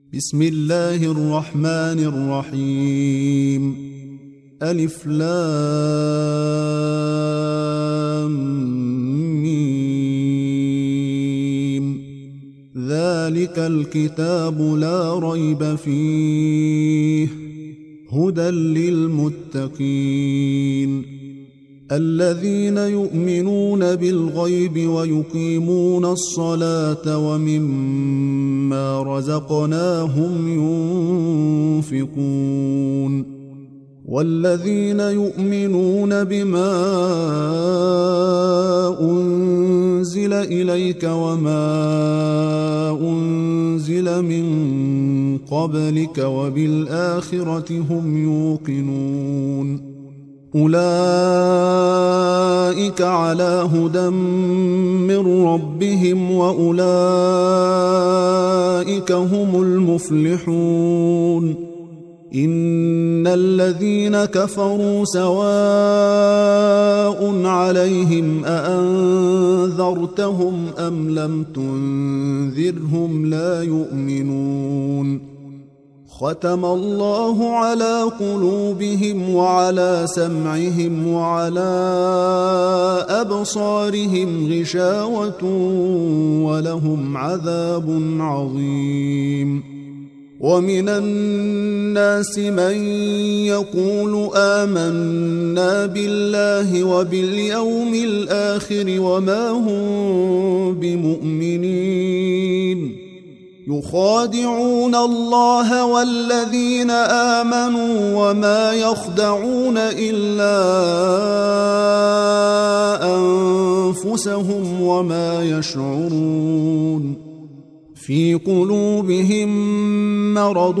بسم الله الرحمن الرحيم. ألف لام ميم. ذلك الكتاب لا ريب فيه هدى للمتقين الذين يؤمنون بالغيب ويقيمون الصلاة ومما رزقناهم ينفقون والذين يؤمنون بما أنزل إليك وما أنزل من قبلك وبالآخرة هم يوقنون أولئك على هدى من ربهم وأولئك هم المفلحون إن الذين كفروا سواء عليهم أأنذرتهم أم لم تنذرهم لا يؤمنون ختم الله على قلوبهم وعلى سمعهم وعلى أبصارهم غشاوة ولهم عذاب عظيم ومن الناس من يقول آمنا بالله وباليوم الآخر وما هم بمؤمنين يخادعون الله والذين آمنوا وما يخدعون إلا أنفسهم وما يشعرون في قلوبهم مرض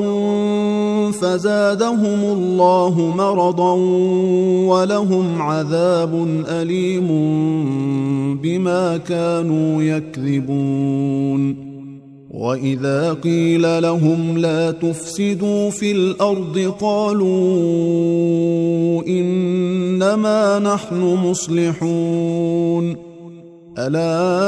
فزادهم الله مرضا ولهم عذاب أليم بما كانوا يكذبون وإذا قيل لهم لا تفسدوا في الأرض قالوا إنما نحن مصلحون ألا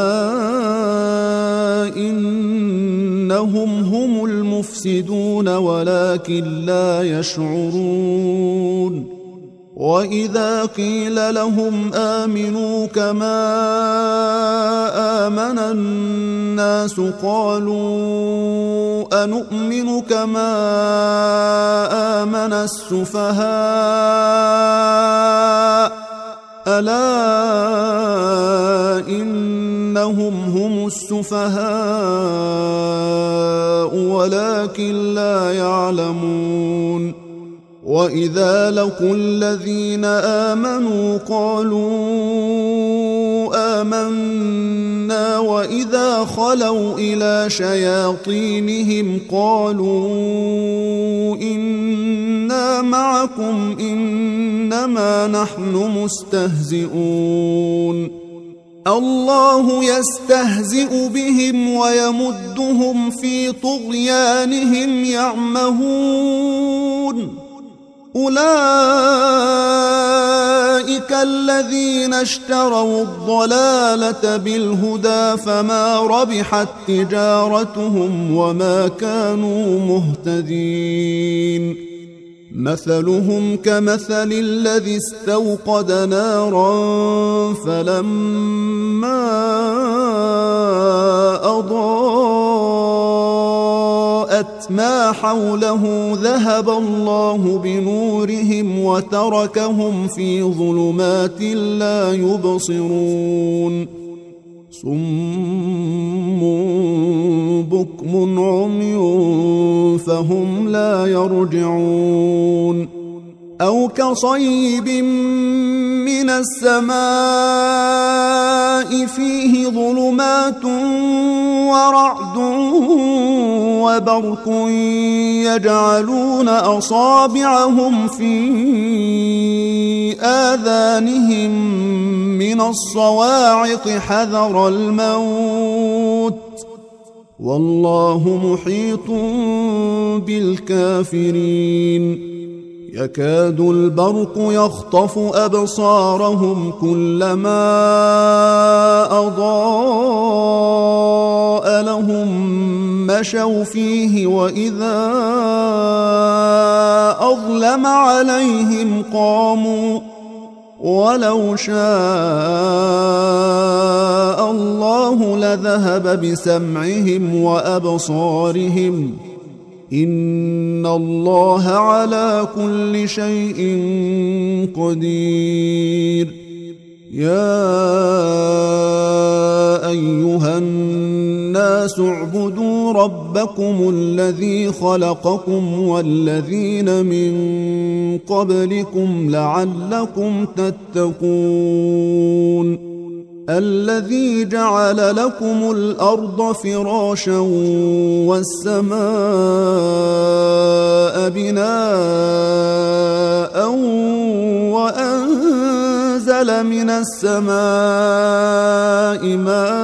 إنهم هم المفسدون ولكن لا يشعرون وإذا قيل لهم آمنوا كما آمن الناس قالوا أنؤمن كما آمن السفهاء ألا إنهم هم السفهاء ولكن لا يعلمون وإذا لقوا الذين آمنوا قالوا آمنا وإذا خلوا إلى شياطينهم قالوا إنا معكم إنما نحن مستهزئون الله يستهزئ بهم ويمدهم في طغيانهم يعمهون أولئك الذين اشتروا الضلالة بالهدى فما ربحت تجارتهم وما كانوا مهتدين مثلهم كمثل الذي استوقد نارا فلما أضاءت ما حوله ذهب الله بنورهم وتركهم في ظلمات لا يبصرون صم بكم عمي فهم لا يرجعون أو كصيب من السماء فيه ظلمات ورعد وبرق يجعلون أصابعهم في آذانهم من الصواعق حذر الموت والله محيط بالكافرين يكاد البرق يخطف أبصارهم كلما أضاء لهم مشوا فيه وإذا أظلم عليهم قاموا ولو شاء الله لذهب بسمعهم وأبصارهم إن الله على كل شيء قدير يا أيها الناس اعبدوا ربكم الذي خلقكم والذين من قبلكم لعلكم تتقون الذي جعل لكم الأرض فراشا والسماء بناء وأنزل من السماء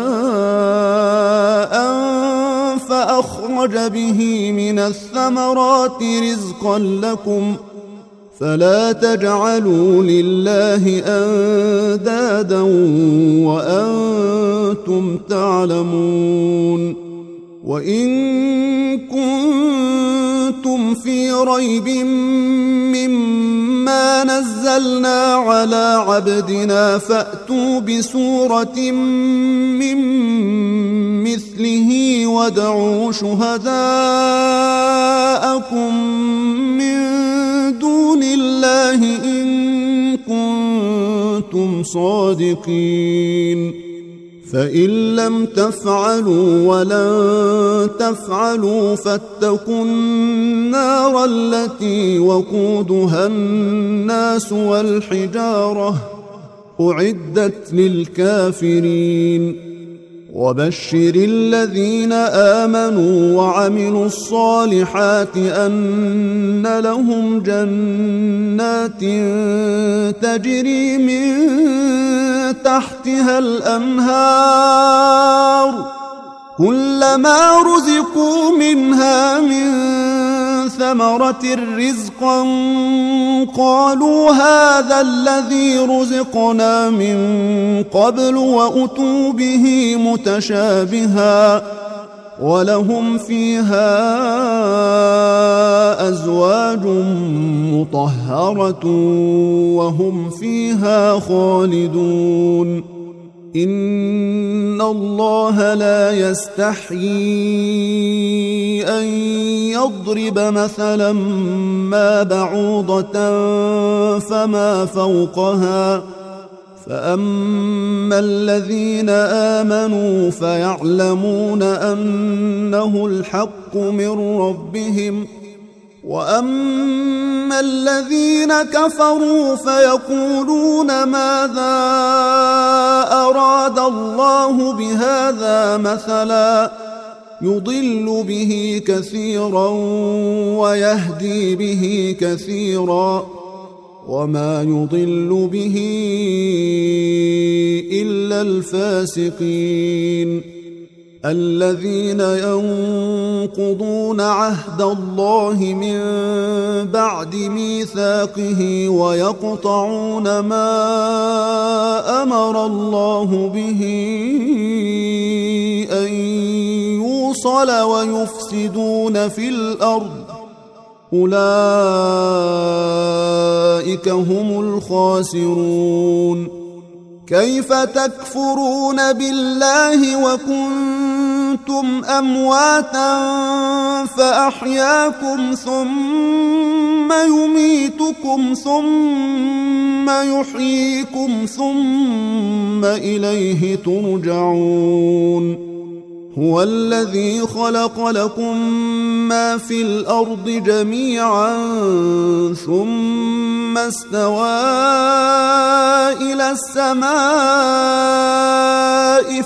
ماء فأخرج به من الثمرات رزقا لكم فلا تجعلوا لله أندادا وأنتم تعلمون وإن كنتم في ريب مما نزلنا على عبدنا فأتوا بسورة من مثله وادعوا شهداءكم من دون الله إن كنتم صادقين فإن لم تفعلوا ولن تفعلوا فاتقوا النار التي وقودها الناس والحجارة أعدت للكافرين وبشر الذين آمنوا وعملوا الصالحات أن لهم جنات تجري من تحتها الأنهار كلما رزقوا منها من ثمرة رزقا قالوا هذا الذي رزقنا من قبل وأتوا به متشابها ولهم فيها أزواج مطهرة وهم فيها خالدون إن الله لا يستحيي أن يضرب مثلا ما بعوضة فما فوقها فأما الذين آمنوا فيعلمون أنه الحق من ربهم وأما الذين كفروا فيقولون ماذا أراد الله بهذا مثلا يضل به كثيرا ويهدي به كثيرا وما يضل به إلا الفاسقين الذين ينقضون عهد الله من بعد ميثاقه ويقطعون ما أمر الله به أن يوصل ويفسدون في الأرض أولئك هم الخاسرون كيف تكفرون بالله وكنتم أمواتا فأحياكم ثم يميتكم ثم يحييكم ثم إليه ترجعون هو الذي خلق لكم ما في الأرض جميعا ثم استوى إلى السماء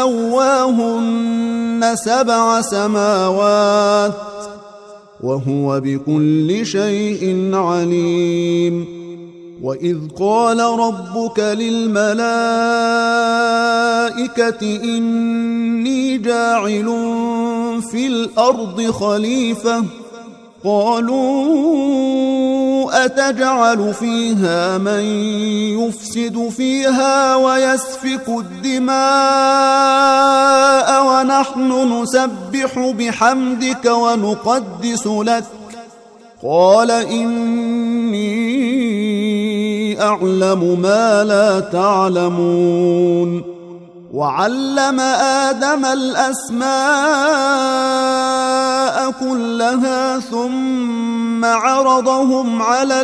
فسواهن 7 سماوات وهو بكل شيء عليم وإذ قال ربك للملائكة إني جاعل في الأرض خليفة قالوا أتجعل فيها من يفسد فيها ويسفك الدماء ونحن نسبح بحمدك ونقدس لك قال إني أعلم ما لا تعلمون وعلم آدم الأسماء كلها ثم عرضهم على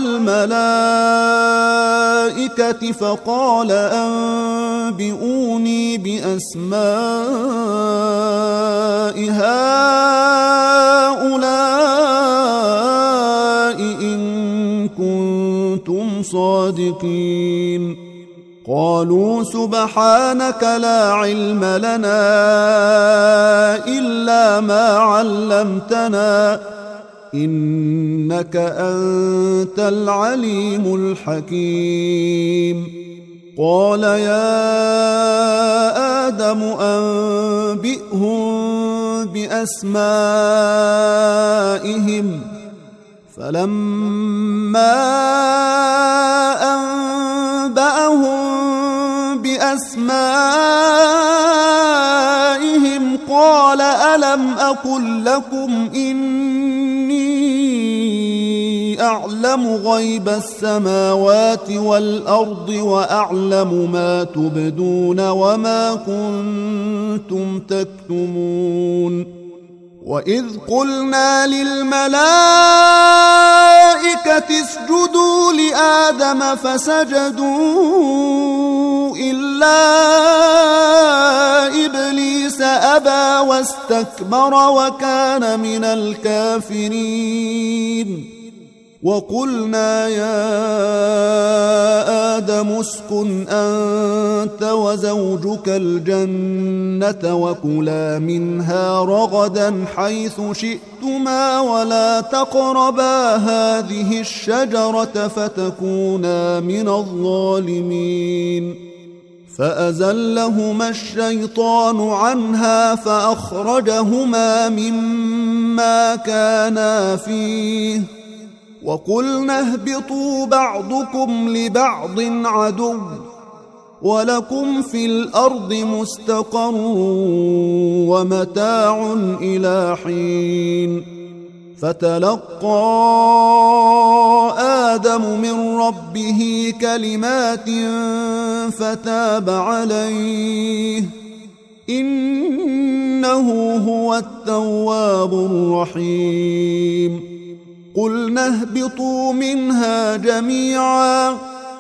الملائكة فقال أنبئوني بأسماء هؤلاء إن كنتم صادقين قالوا سبحانك لا علم لنا إلا ما علمتنا إنك أنت العليم الحكيم قال يا آدم أنبئهم بأسمائهم فلما أنبأهم بأسمائهم قال ألم أقل لكم إني أعلم غيب السماوات والأرض وأعلم ما تبدون وما كنتم تكتمون وإذ قلنا للملائكة اسجدوا لآدم فسجدوا إلا إبليس أبى واستكبر وكان من الكافرين وقلنا يا آدم اسكن أنت وزوجك الجنة وكلا منها رغدا حيث شئتما ولا تقربا هذه الشجرة فتكونا من الظالمين فأزلهما الشيطان عنها فأخرجهما مما كانا فيه وقلنا اهبطوا بعضكم لبعض عدو ولكم في الأرض مستقر ومتاع إلى حين فتلقى آدم من ربه كلمات فتاب عليه إنه هو التواب الرحيم قلنا اهبطوا منها جميعا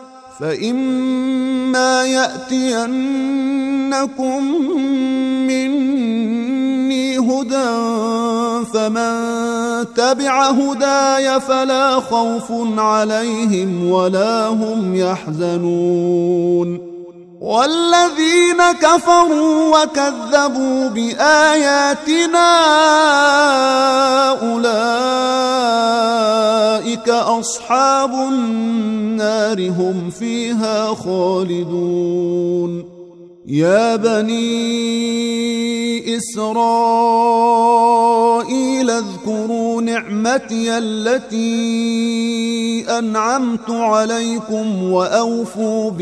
فإما يأتينكم مني هدى فمن تبع هداي فلا خوف عليهم ولا هم يحزنون والذين كفروا وكذبوا بآياتنا أولئك أصحاب النار هم فيها خالدون يا بني إسرائيل اذكروا نعمتي التي أنعمت عليكم وأوفوا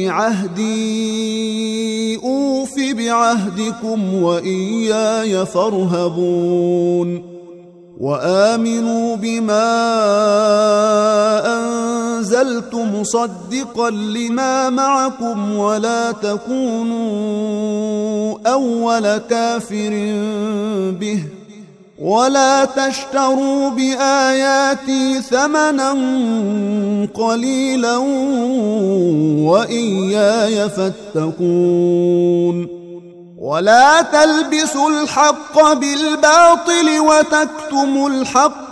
بعهدي أوف بعهدكم وإياي فارهبون وآمنوا بما أنزلت مصدقا لما معكم ولا تكونوا أول كافر به ولا تشتروا بآياتي ثمنا قليلا وإياي فاتقون ولا تلبسوا الحق بالباطل وتكتموا الحق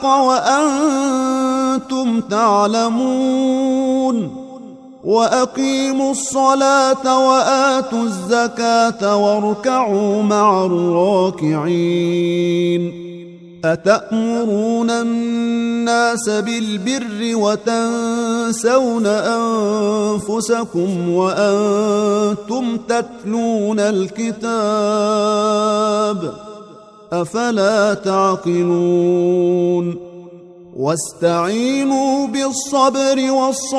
وأنتم تعلمون وأقيموا الصلاة وآتوا الزكاة واركعوا مع الراكعين أتأمرون الناس بالبر وتنسون أنفسكم وأنتم تتلون الكتاب أفلا تعقلون واستعينوا بالصبر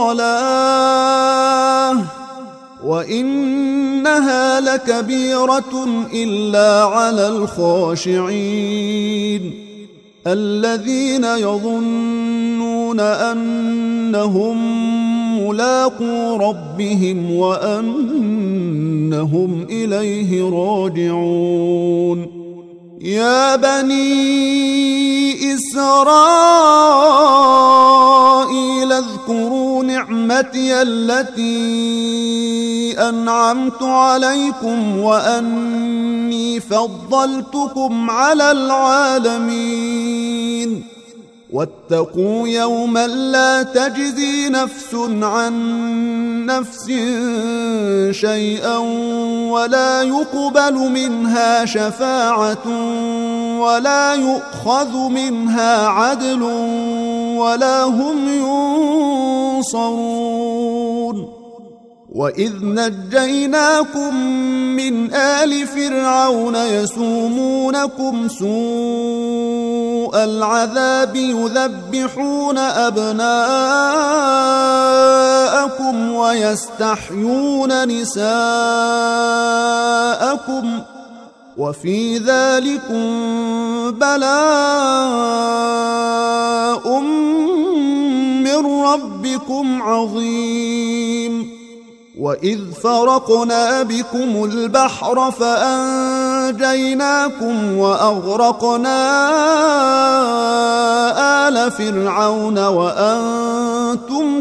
والصلاة وإنها لكبيرة إلا على الخاشعين الذين يظنون أنهم ملاقو ربهم وأنهم إليه راجعون. يا بني إسرائيل اذكروا نعمتي التي أنعمت عليكم وأني فضلتكم على العالمين. واتقوا يوما لا تجزي نفس عن نفس شيئا ولا يقبل منها شفاعة ولا يؤخذ منها عدل ولا هم ينصرون. وإذ نجيناكم من آل فرعون يسومونكم سوء العذاب يذبحون أبناءكم ويستحيون نساءكم وفي ذلكم بلاء من ربكم عظيم. وإذ فرقنا بكم البحر فأنجيناكم وأغرقنا آل فرعون وأنتم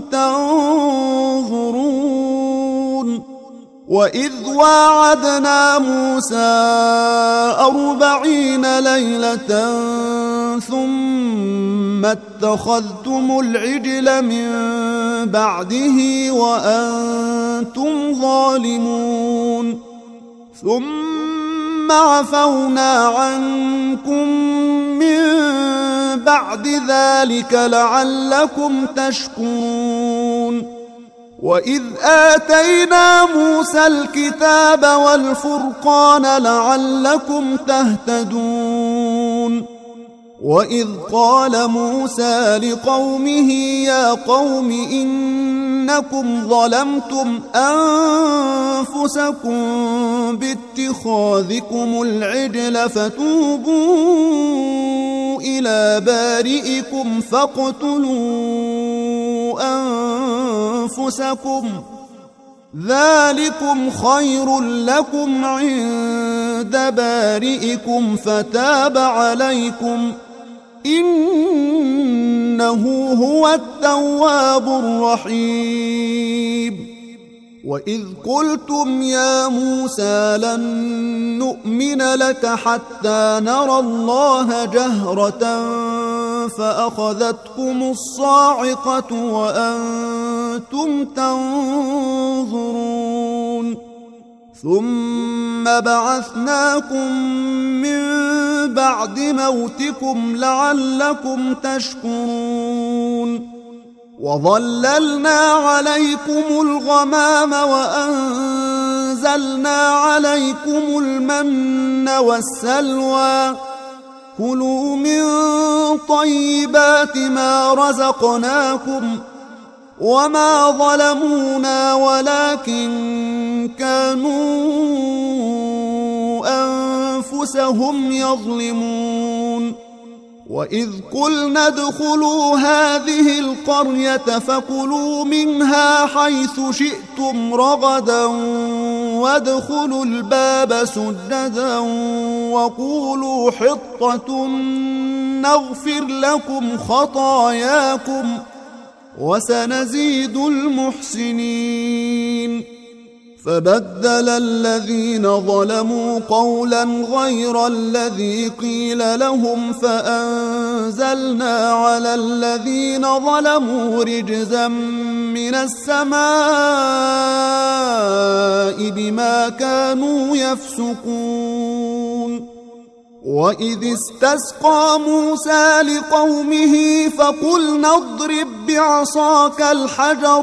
تنظرون. وإذ واعدنا موسى 40 ليلة ثم اتخذتم العجل من بعده وأنتم ظالمون ثم عفونا عنكم من بعد ذلك لعلكم تشكرون. وإذ آتينا موسى الكتاب والفرقان لعلكم تهتدون. وإذ قال موسى لقومه يا قوم إنكم ظلمتم أنفسكم باتخاذكم العجل فتوبوا إلى بارئكم فاقتلوا أنفسكم ذلكم خير لكم عند بارئكم فتاب عليكم إنه هو التواب الرحيم. وإذ قلتم يا موسى لن نؤمن لك حتى نرى الله جهرة فأخذتكم الصاعقة وأنتم تنظرون ثم بعثناكم من بعد موتكم لعلكم تشكرون. وظللنا عليكم الغمام وأنزلنا عليكم المن والسلوى كلوا من طيبات ما رزقناكم وما ظلمونا ولكن كانوا أنفسهم يظلمون. وإذ قلنا ادخلوا هذه القرية فكلوا منها حيث شئتم رغدا وادخلوا الباب سجدا وقولوا حطة نغفر لكم خطاياكم وسنزيد المحسنين. فبدل الذين ظلموا قولا غير الذي قيل لهم فأنزلنا على الذين ظلموا رجزا من السماء بما كانوا يفسقون. وإذ استسقى موسى لقومه فقلنا اضرب بعصاك الحجر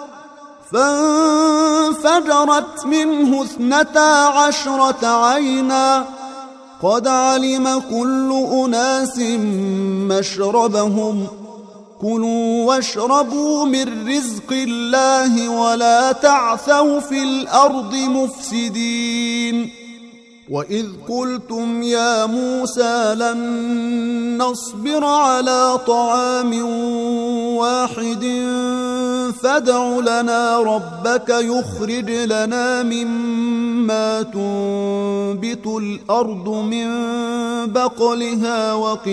فانفجرت منه 12 عينا قد علم كل أناس مشربهم كلوا واشربوا من رزق الله ولا تعثوا في الأرض مفسدين وإذ قلتم يا موسى لن نصبر على طعام واحد فادع لنا ربك يخرج لنا مما تنبت الأرض من بقلها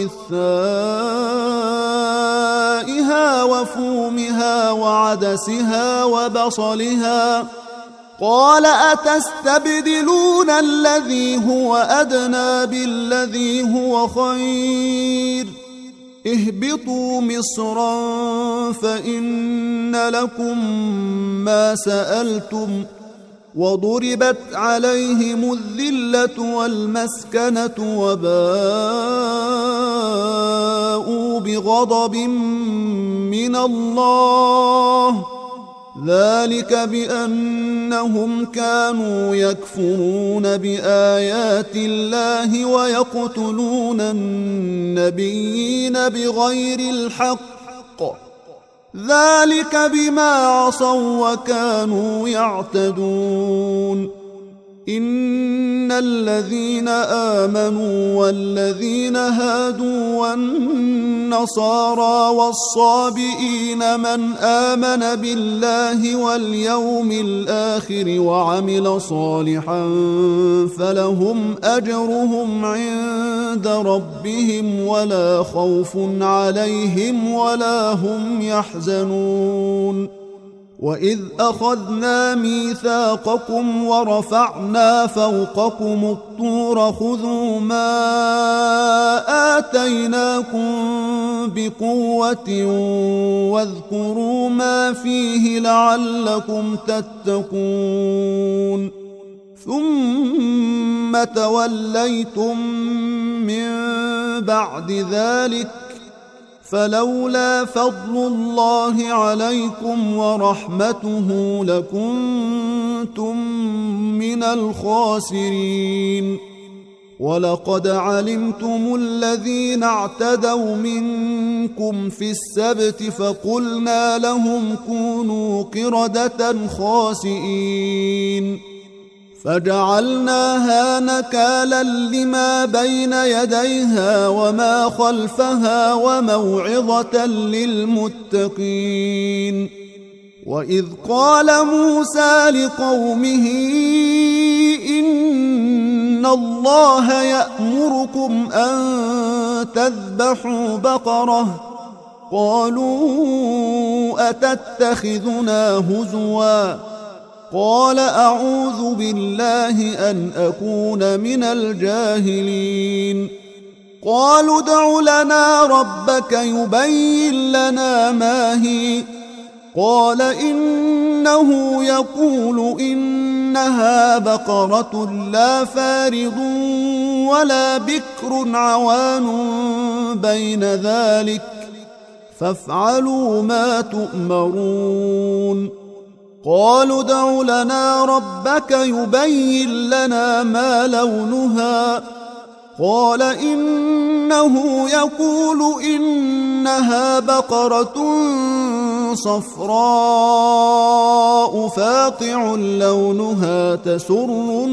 وقثائها وفومها وعدسها وبصلها قال أتستبدلون الذي هو أدنى بالذي هو خير اهبطوا مصرا فإن لكم ما سألتم وضربت عليهم الذلة والمسكنة وباءوا بغضب من الله ذلك بأنهم كانوا يكفرون بآيات الله ويقتلون النبيين بغير الحق ذلك بما عصوا وكانوا يعتدون إن الذين آمنوا والذين هادوا والنصارى والصابئين من آمن بالله واليوم الآخر وعمل صالحا فلهم أجرهم عند ربهم ولا خوف عليهم ولا هم يحزنون وإذ أخذنا ميثاقكم ورفعنا فوقكم الطور خذوا ما آتيناكم بقوة واذكروا ما فيه لعلكم تتقون ثم توليتم من بعد ذلك فلولا فضل الله عليكم ورحمته لكنتم من الخاسرين ولقد علمتم الذين اعتدوا منكم في السبت فقلنا لهم كونوا قردة خاسئين فجعلناها نكالا لما بين يديها وما خلفها وموعظة للمتقين وإذ قال موسى لقومه إن الله يأمركم أن تذبحوا بقرة قالوا أتتخذنا هزوا قال أعوذ بالله أن أكون من الجاهلين قالوا ادع لنا ربك يبين لنا ما هي قال إنه يقول إنها بقرة لا فارض ولا بكر عوان بين ذلك فافعلوا ما تؤمرون قالوا ادع لنا ربك يبين لنا ما لونها قال إنه يقول إنها بقرة صفراء فاقع لونها تسر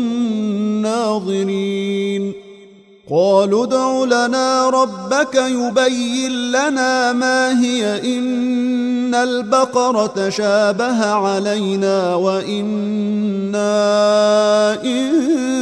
الناظرين قالوا ادع لنا ربك يبين لنا ما هي إن البقرة شابه علينا وإنا إن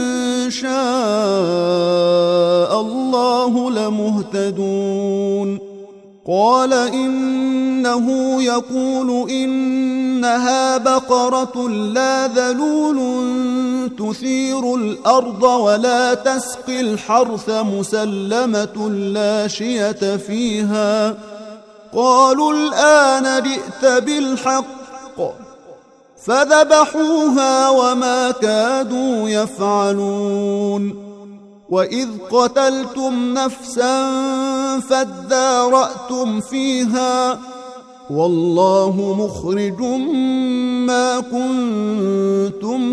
شاء الله لمهتدون قال إنه يقول إنها بقرة لا ذلول تثير الأرض ولا تسقي الحرث مسلمة لا شية فيها قالوا الآن جئت بالحق فذبحوها وما كادوا يفعلون وإذ قتلتم نفسا فادارأتم فيها والله مخرج ما كنتم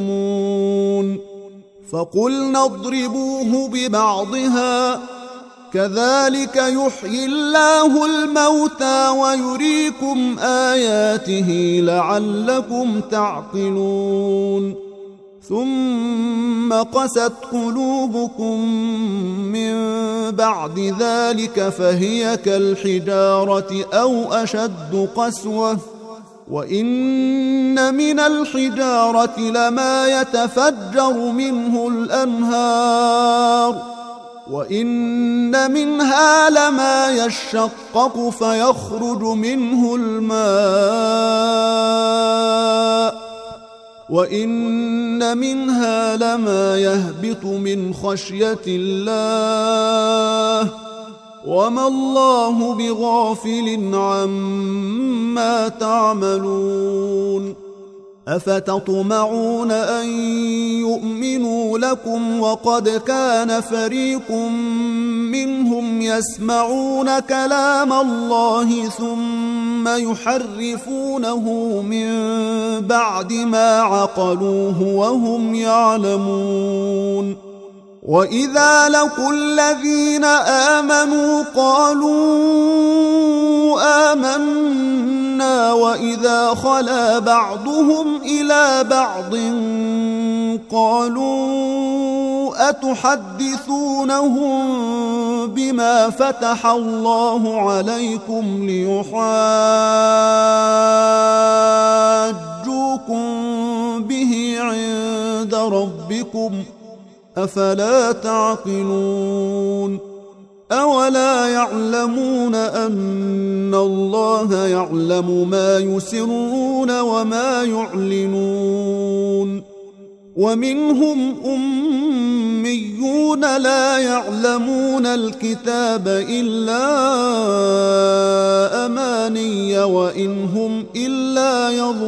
تكتمون فقلنا اضربوه ببعضها كذلك يحيي الله الموتى ويريكم آياته لعلكم تعقلون ثم قست قلوبكم من بعد ذلك فهي كالحجارة أو أشد قسوة وإن من الحجارة لما يتفجر منه الأنهار وإن منها لما يشقق فيخرج منه الماء وإن منها لما يهبط من خشية الله وما الله بغافل عما تعملون أفتطمعون أن يؤمنوا لكم وقد كان فريق منهم يسمعون كلام الله ثم يحرفونه من بعد ما عقلوه وهم يعلمون وإذا لقوا الذين آمنوا قالوا آمنا وإذا خلا بعضهم إلى بعض قالوا أتحدثونهم بما فتح الله عليكم ليحاجوكم به عند ربكم أفلا تعقلون أولا يعلمون أن الله يعلم ما يسرون وما يعلنون ومنهم أميون لا يعلمون الكتاب إلا أماني وإن هم إلا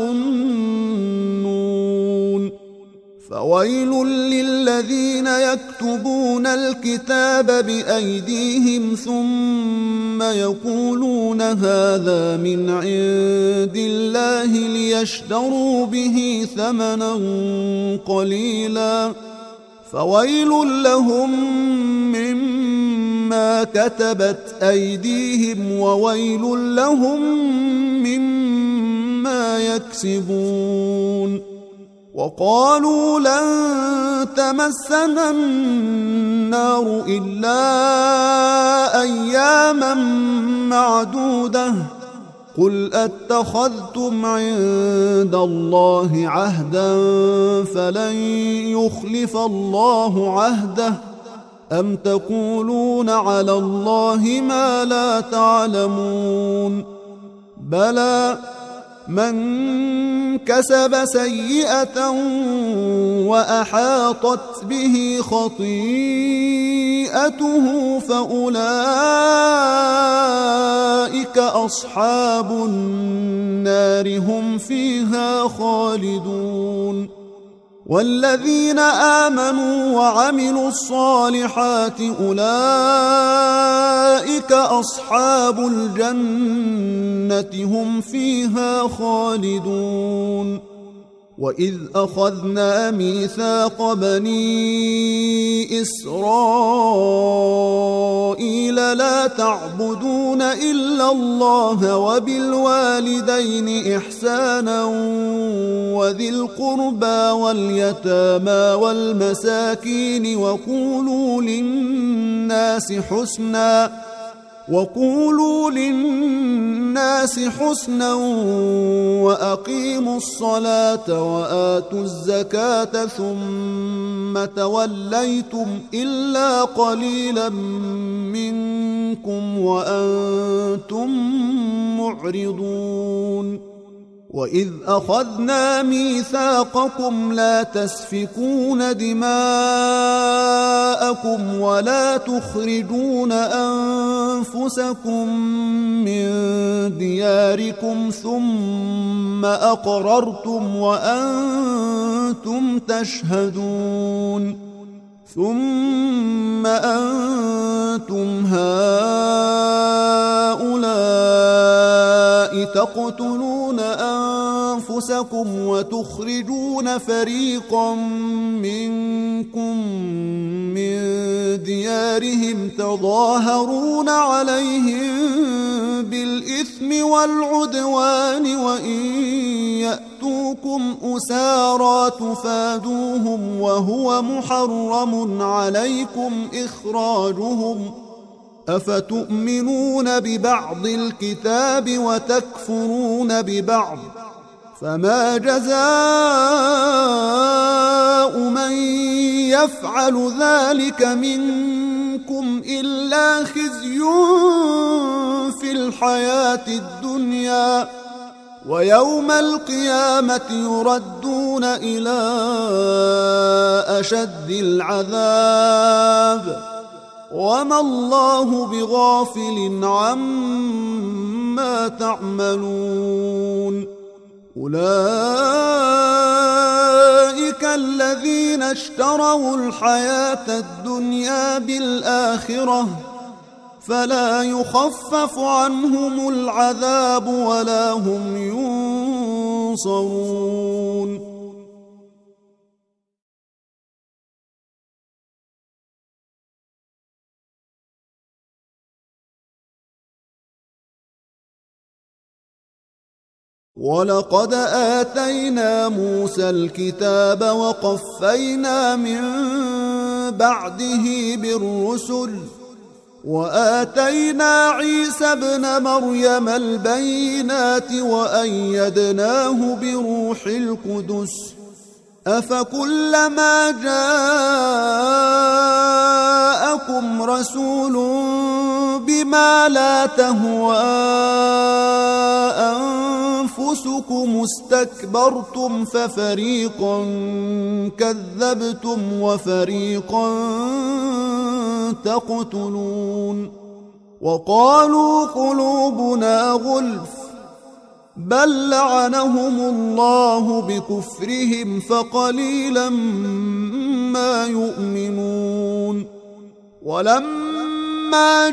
يظنون فويل للذين يكتبون الكتاب بأيديهم ثم يقولون هذا من عند الله ليشتروا به ثمنا قليلا فويل لهم مما كتبت أيديهم وويل لهم مما يكسبون وقالوا لن تمسنا النار إلا أياما معدودة قل أتخذتم عند الله عهدا فلن يخلف الله عهده أم تقولون على الله ما لا تعلمون بلى من كسب سيئة وأحاطت به خطيئته فأولئك أصحاب النار هم فيها خالدون والذين آمنوا وعملوا الصالحات أولئك أصحاب الجنة هم فيها خالدون وإذ أخذنا ميثاق بني إسرائيل لا تعبدون إلا الله وبالوالدين إحسانا وذي القربى واليتامى والمساكين وقولوا للناس حسنا وأقيموا الصلاة وآتوا الزكاة ثم توليتم إلا قليلا منكم وأنتم معرضون وإذ أخذنا ميثاقكم لا تسفكون دماءكم ولا تخرجون أنفسكم من دياركم ثم أقررتم وأنتم تشهدون ثم أنتم هؤلاء تقتلون أنفسكم وتخرجون فريقا منكم من ديارهم تظاهرون عليهم بالإثم والعدوان وإن يأتوكم أسارى تفادوهم وهو محرم عليكم إخراجهم أفتؤمنون ببعض الكتاب وتكفرون ببعض فما جزاء من يفعل ذلك منكم إلا خزي في الحياة الدنيا ويوم القيامة يردون إلى أشد العذاب وما الله بغافل عما تعملون أولئك الذين اشتروا الحياة الدنيا بالآخرة فلا يخفف عنهم العذاب ولا هم ينصرون ولقد آتينا موسى الكتاب وقفينا من بعده بالرسل وآتينا عيسى ابن مريم البينات وأيدناه بروح القدس أفكلما جاءكم رسول بما لا تهوى أنفسكم استكبرتم ففريقا كذبتم وفريقا تقتلون وقالوا قلوبنا غلف بل لعنهم الله بكفرهم فقليلا ما يؤمنون ولما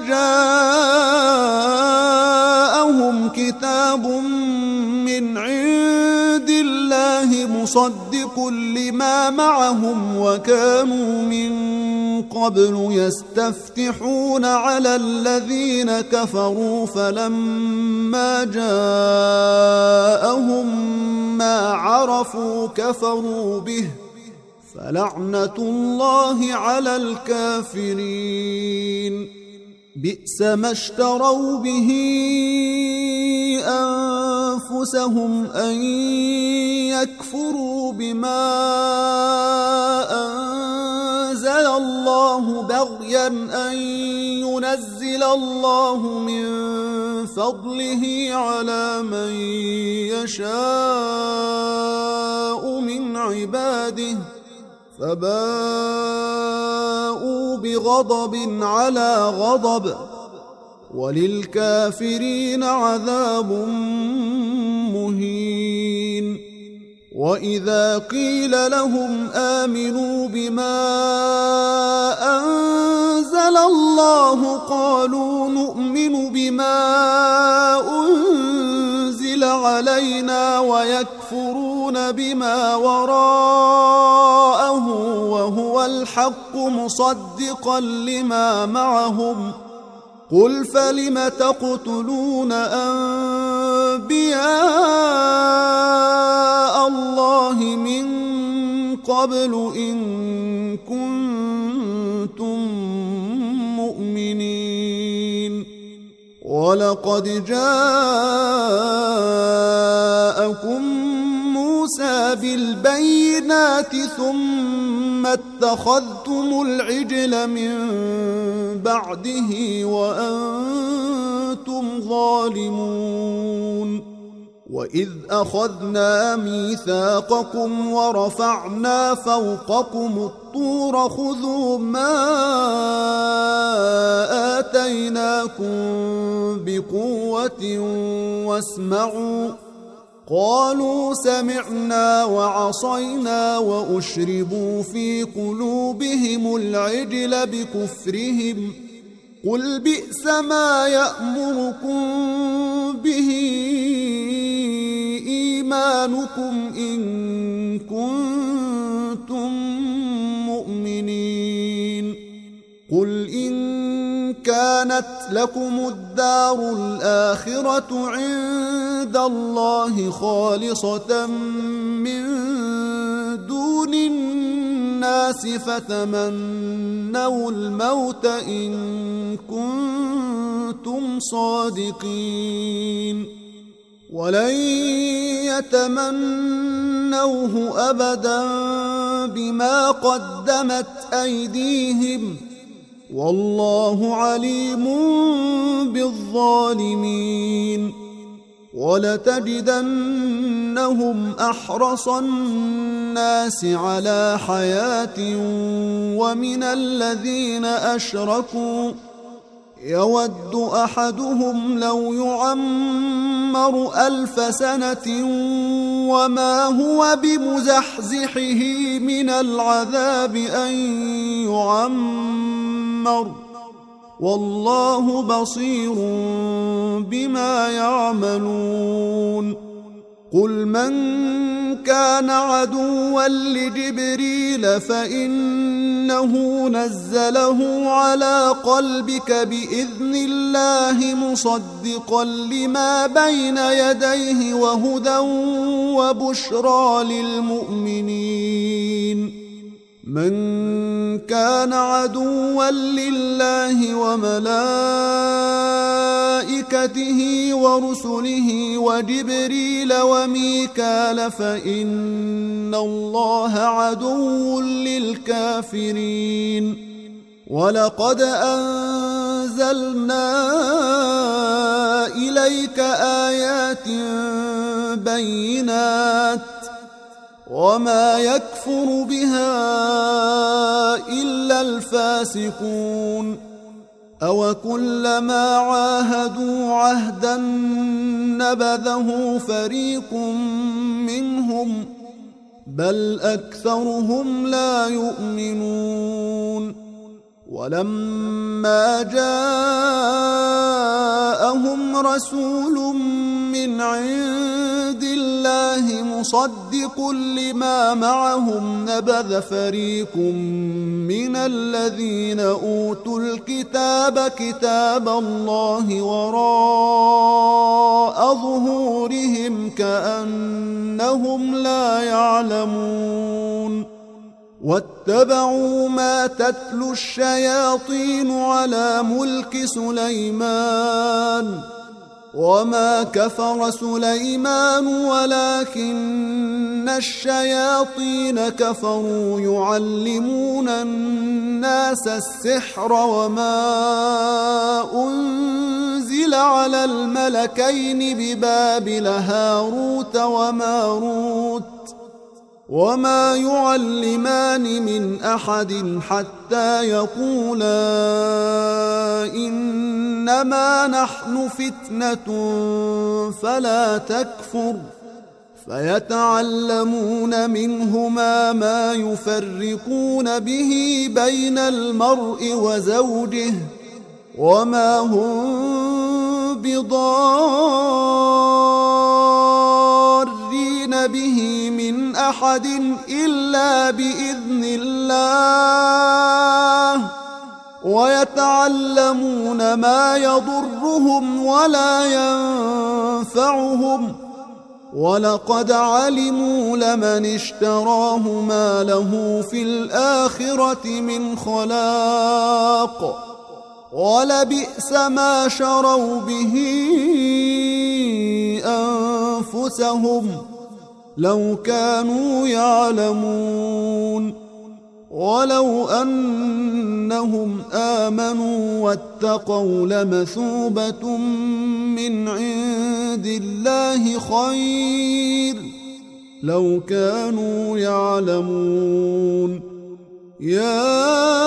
جاءهم كتاب من عند الله مصدق لما معهم وكانوا من قبل يستفتحون على الذين كفروا فلما جاءهم ما عرفوا كفروا به فلعنة الله على الكافرين بئس ما اشتروا به أنفسهم أن يكفروا بما أنزل الله بغيا أن ينزل الله من فضله على من يشاء من عباده فباءوا بغضب على غضب وللكافرين عذاب مهين وإذا قيل لهم آمنوا بما أنزل الله قالوا نؤمن بما أنزل علينا ويكفرون بما وراءه وهو الحق مصدقا لما معهم قل فلم تقتلون أنبياء الله من قبل إن كنتم مؤمنين ولقد جاءكم موسى بالبينات ثم اتخذتم العجل من بعده وأنتم ظالمون وإذ أخذنا ميثاقكم ورفعنا فوقكم الطور خذوا ما آتيناكم بقوة واسمعوا قالوا سمعنا وعصينا وأشربوا في قلوبهم العجل بكفرهم قل بئس ما يأمركم به إيمانكم إن كنتم مؤمنين قل إن كانت لكم الدار الآخرة عند الله خالصة من دون الناس فتمنوا الموت إن كنتم صادقين ولن يتمنوه أبدا بما قدمت أيديهم والله عليم بالظالمين ولتجدنهم أحرص الناس على حياة ومن الذين أشركوا يود أحدهم لو يعمر 1000 سنة وما هو بمزحزحه من العذاب أن يعمر والله بصير بما يعملون قل من كان عدوا لجبريل فإنه نزله على قلبك بإذن الله مصدقا لما بين يديه وهدى وبشرى للمؤمنين من كان عدوا لله وملائكته ورسله وجبريل وميكال فإن الله عدو للكافرين ولقد أنزلنا إليك آيات بينات وما يكفر بها إلا الفاسقون أوكلما عاهدوا عهدا نبذه فريق منهم بل أكثرهم لا يؤمنون ولما جاءهم رسول من عند الله مصدق لما معهم نبذ فريق من الذين أوتوا الكتاب كتاب الله وراء ظهورهم كأنهم لا يعلمون واتبعوا ما تتلو الشياطين على ملك سليمان وما كفر سليمان ولكن الشياطين كفروا يعلمون الناس السحر وما أنزل على الملكين ببابل هاروت وماروت وما يعلمان من أحد حتى يقولا إنما نحن فتنة فلا تكفر فيتعلمون منهما ما يفرقون به بين المرء وزوجه وما هم بضارين به من أحد إلا بإذن الله ويتعلمون ما يضرهم ولا ينفعهم ولقد علموا لمن اشتراه ما له في الآخرة من خلاق ولبئس ما شروا به أنفسهم لو كانوا يعلمون ولو أنهم آمنوا واتقوا لمثوبة من عند الله خير لو كانوا يعلمون يا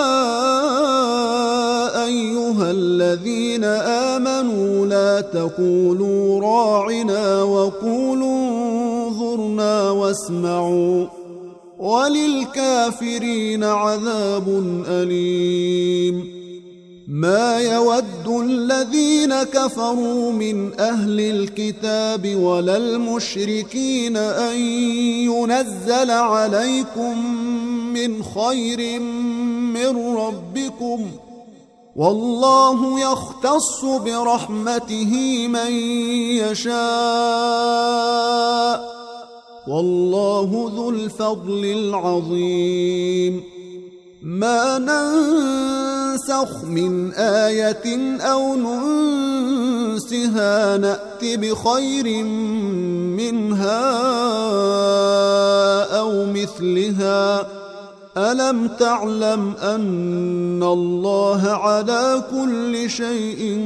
أيها الذين آمنوا لا تقولوا راعنا وقولوا انظرنا واسمعوا وللكافرين عذاب أليم ما يود الذين كفروا من أهل الكتاب ولا المشركين أن ينزل عليكم من خير من ربكم، والله يختص برحمته من يشاء، والله ذو الفضل العظيم. ما ننسخ من آية أو ننسها نأت بخير منها أو مثلها. ألم تعلم أن الله على كل شيء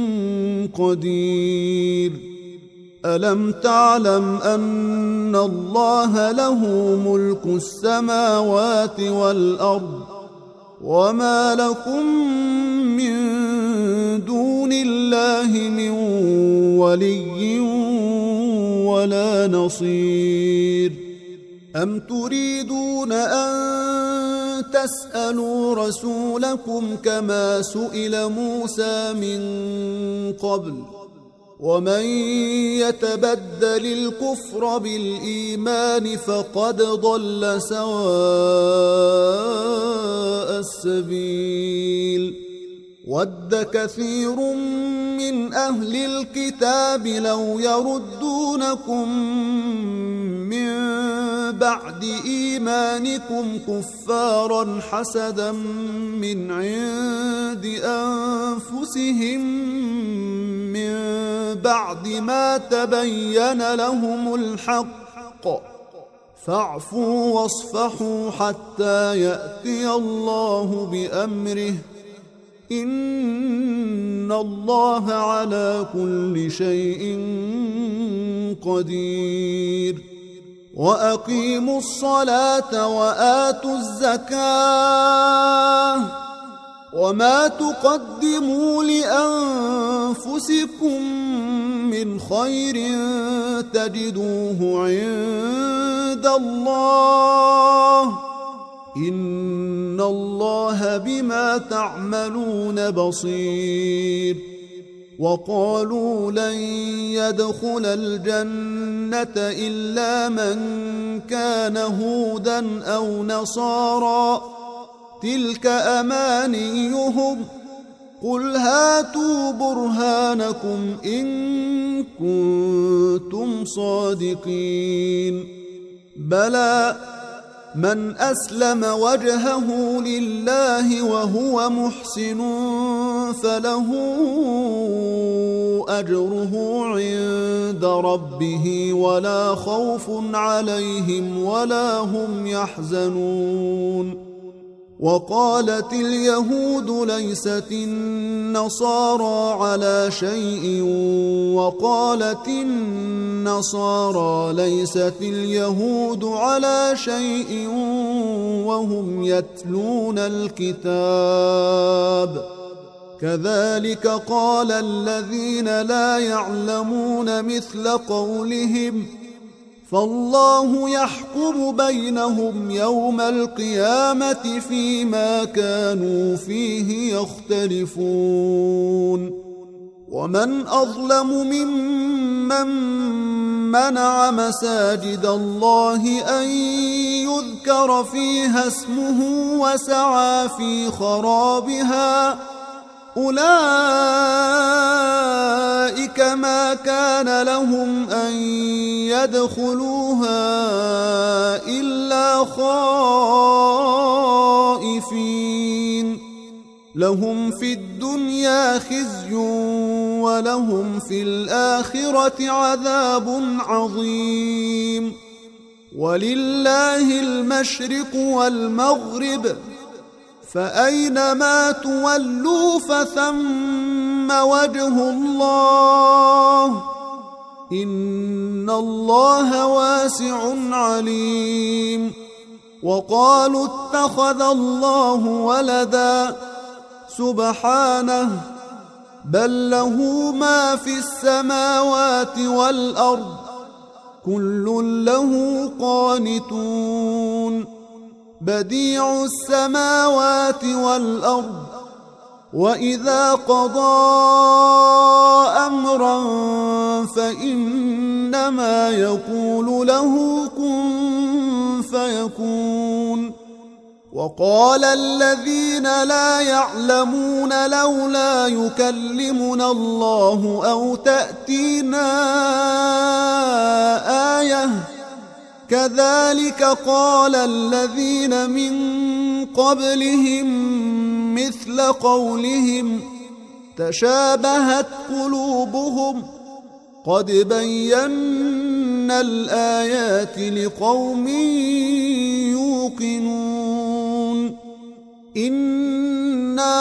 قدير؟ ألم تعلم أن الله له ملك السماوات والأرض، وما لكم من دون الله من ولي ولا نصير؟ أم تريدون أن تسألوا رسولكم كما سئل موسى من قبل؟ ومن يتبدل الكفر بالإيمان فقد ضل سواء السبيل. ود كثير من أهل الكتاب لو يردونكم من بعد إيمانكم كفارا حسدا من عند أنفسهم من بعد ما تبين لهم الحق، فاعفوا واصفحوا حتى يأتي الله بأمره، إن الله على كل شيء قدير. وأقيموا الصلاة وآتوا الزكاة، وما تقدموا لأنفسكم من خير تجدوه عند الله، إن الله بما تعملون بصير. وقالوا لن يدخل الجنة إلا من كان هودا أو نصارى، تلك أمانيهم، قل هاتوا برهانكم إن كنتم صادقين. بلى من أسلم وجهه لله وهو محسن فله أجره عند ربه ولا خوف عليهم ولا هم يحزنون. وقالت اليهود ليست النصارى على شيء، وقالت النصارى ليست اليهود على شيء وهم يتلون الكتاب، كذلك قال الذين لا يعلمون مثل قولهم، فالله يحكم بينهم يوم القيامة فيما كانوا فيه يختلفون. ومن أظلم ممن منع مساجد الله أن يذكر فيها اسمه وسعى في خرابها، أولئك ما كان لهم أن يدخلوها إلا خائفين، لهم في الدنيا خزي ولهم في الآخرة عذاب عظيم. ولله المشرق والمغرب، فأينما تولوا فثم وجه الله، إن الله واسع عليم. وقالوا اتخذ الله ولدا، سبحانه، بل له ما في السماوات والأرض، كل له قانتون. بديع السماوات والأرض، وإذا قضى أمرا فإنما يقول له كن فيكون. وقال الذين لا يعلمون لولا يكلمنا الله أو تأتينا آية كذلك قال الذين من قبلهم مثل قولهم تشابهت قلوبهم قد بينا الآيات لقوم يوقنون. إنا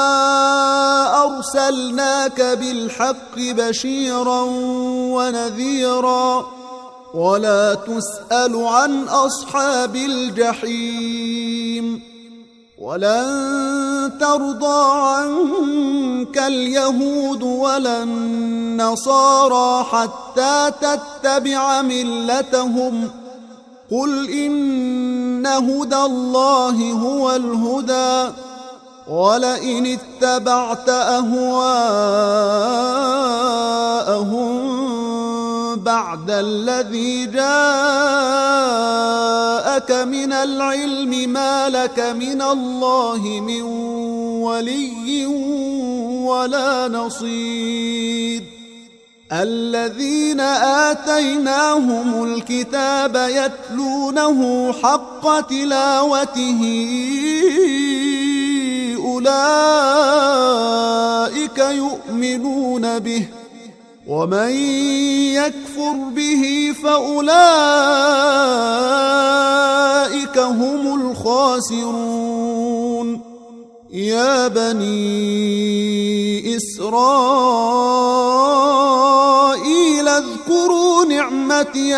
أرسلناك بالحق بشيرا ونذيرا ولا تسأل عن أصحاب الجحيم. ولن ترضى عنك اليهود ولا النصارى حتى تتبع ملتهم قل إن هدى الله هو الهدى ولئن اتبعت أهواءهم بعد الذي جاءك من العلم ما لك من الله من ولي ولا نصير. الذين آتيناهم الكتاب يتلونه حق تلاوته أولئك يؤمنون به ومن يكفر به فأولئك هم الخاسرون. يا بني إسرائيل اذكروا نعمتي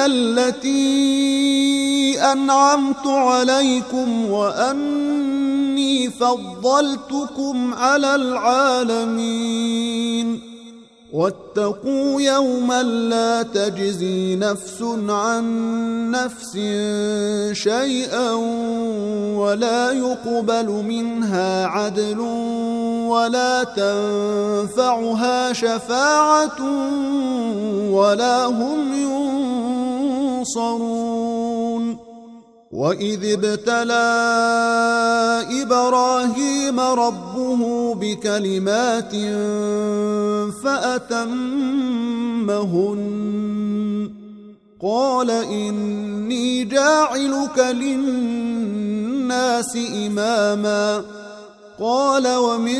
التي أنعمت عليكم وأني فضلتكم على العالمين. واتقوا يوما لا تجزي نفس عن نفس شيئا ولا يقبل منها عدل ولا تنفعها شفاعة ولا هم ينصرون. وإذ ابتلى إبراهيم ربه بكلمات فأتمهن قال إني جاعلك للناس إماما قال ومن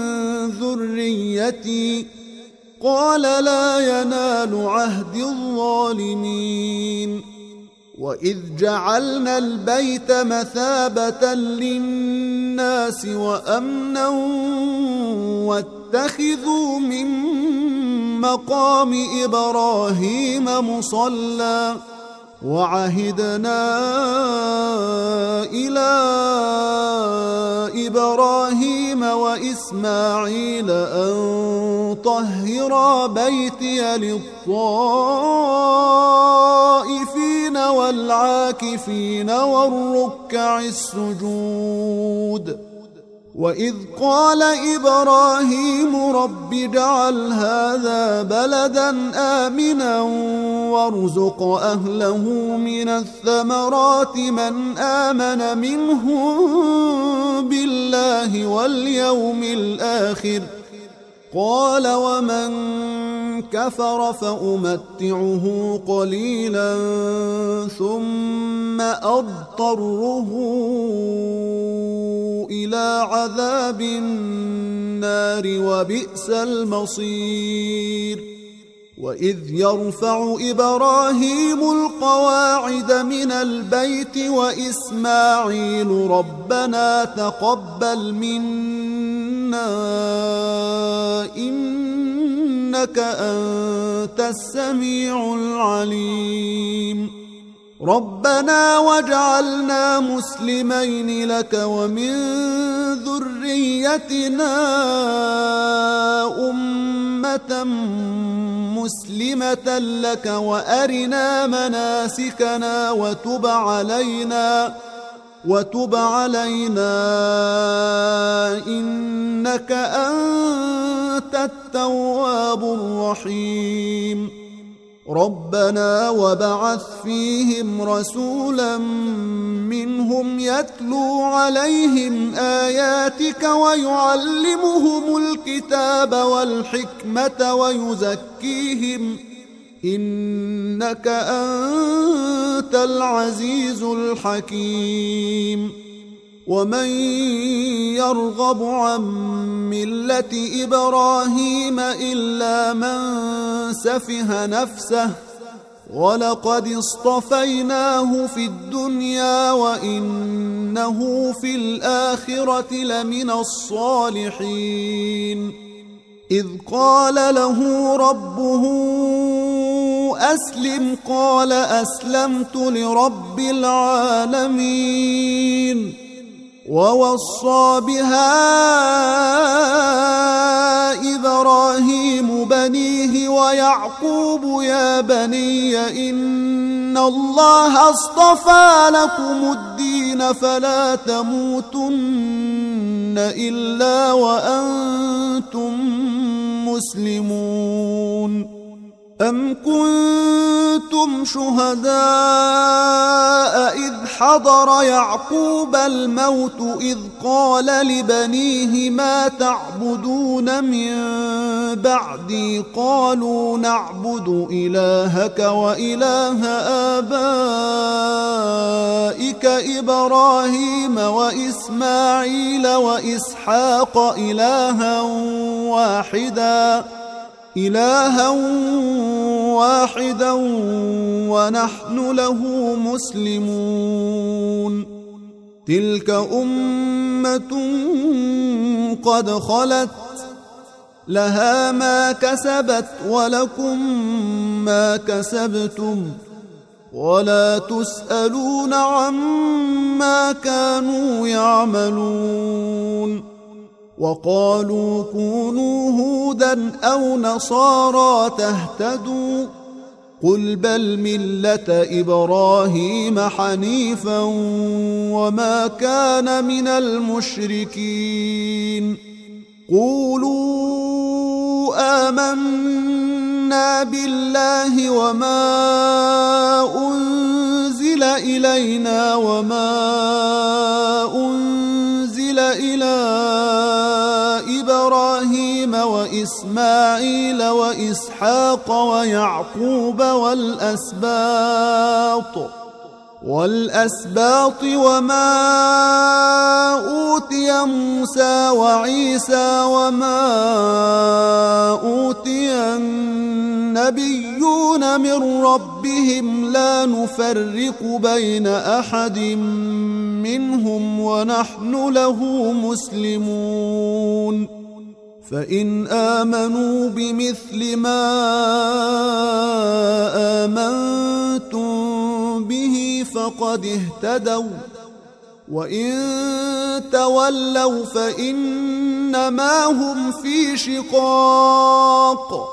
ذريتي قال لا ينال عهد الظالمين. وإذ جعلنا البيت مثابة للناس وأمنا واتخذوا من مقام إبراهيم مصلى وعهدنا إلى إبراهيم وإسماعيل أن طهرا بيتي للطائفين والعاكفين والركع السجود. وإذ قال إبراهيم رب اجعل هذا بلدا آمنا وارزق أهله من الثمرات من آمن منهم بالله واليوم الآخر قال ومن كفر فأمتعه قليلا ثم أضطره إلى عذاب النار وبئس المصير. وإذ يرفع إبراهيم القواعد من البيت وإسماعيل ربنا تقبل منا إنك أنت السميع العليم. ربنا واجعلنا مسلمين لك ومن ذريتنا أمة مسلمة لك وأرنا مناسكنا وتب علينا وتب علينا إنك أنت التواب الرحيم ربنا وابعث فيهم رسولا منهم يتلو عليهم آياتك ويعلمهم الكتاب والحكمة ويزكيهم إنك أنت العزيز الحكيم ومن يرغب عن ملة إبراهيم إلا من سفه نفسه ولقد اصطفيناه في الدنيا وإنه في الآخرة لمن الصالحين إذ قال له ربه أسلم قال أسلمت لرب العالمين ووصى بها إبراهيم بنيه ويعقوب يا بني إن الله اصطفى لكم الدين فلا تموتن إلا وأنتم مسلمون أم كنتم شهداء إذ حضر يعقوب الموت إذ قال لبنيه ما تعبدون من بعدي قالوا نعبد إلهك وإله آبائك إبراهيم وإسماعيل وإسحاق إلها واحدا ونحن له مسلمون تلك أمة قد خلت لها ما كسبت ولكم ما كسبتم ولا تسألون عما كانوا يعملون وقالوا كونوا هودا أو نصارى تهتدوا قل بل ملة إبراهيم حنيفا وما كان من المشركين قولوا آمنا بالله وما أنزل إلينا وما أنزل إلى إبراهيم وإسماعيل وإسحاق ويعقوب والأسباط وما أوتي موسى وعيسى وما أوتي النبيون من ربهم لا نفرق بين أحد منهم ونحن له مسلمون فإن آمنوا بمثل ما آمنتم به فقد اهتدوا وإن تولوا فإنما هم في شقاق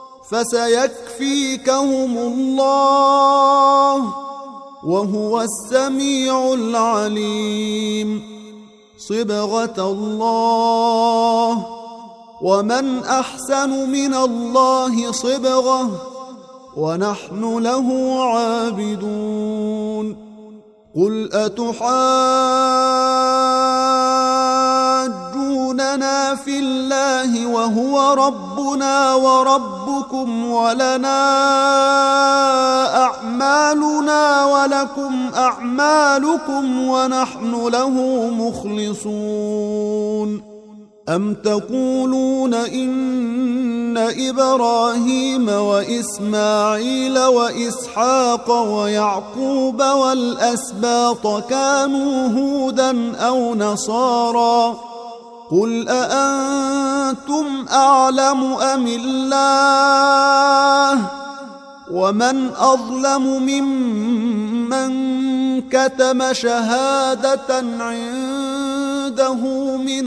فسيكفيكهم الله وهو السميع العليم صبغة الله ومن أحسن من الله صبغة ونحن له عابدون قل أتحاجوننا في الله وهو ربنا وربكم ولنا أعمالنا ولكم أعمالكم ونحن له مخلصون أم تقولون إن إبراهيم وإسماعيل وإسحاق ويعقوب والأسباط كانوا هودا أو نصارى قل أأنتم أعلم أم الله ومن أظلم ممن كتم شهادة عنده من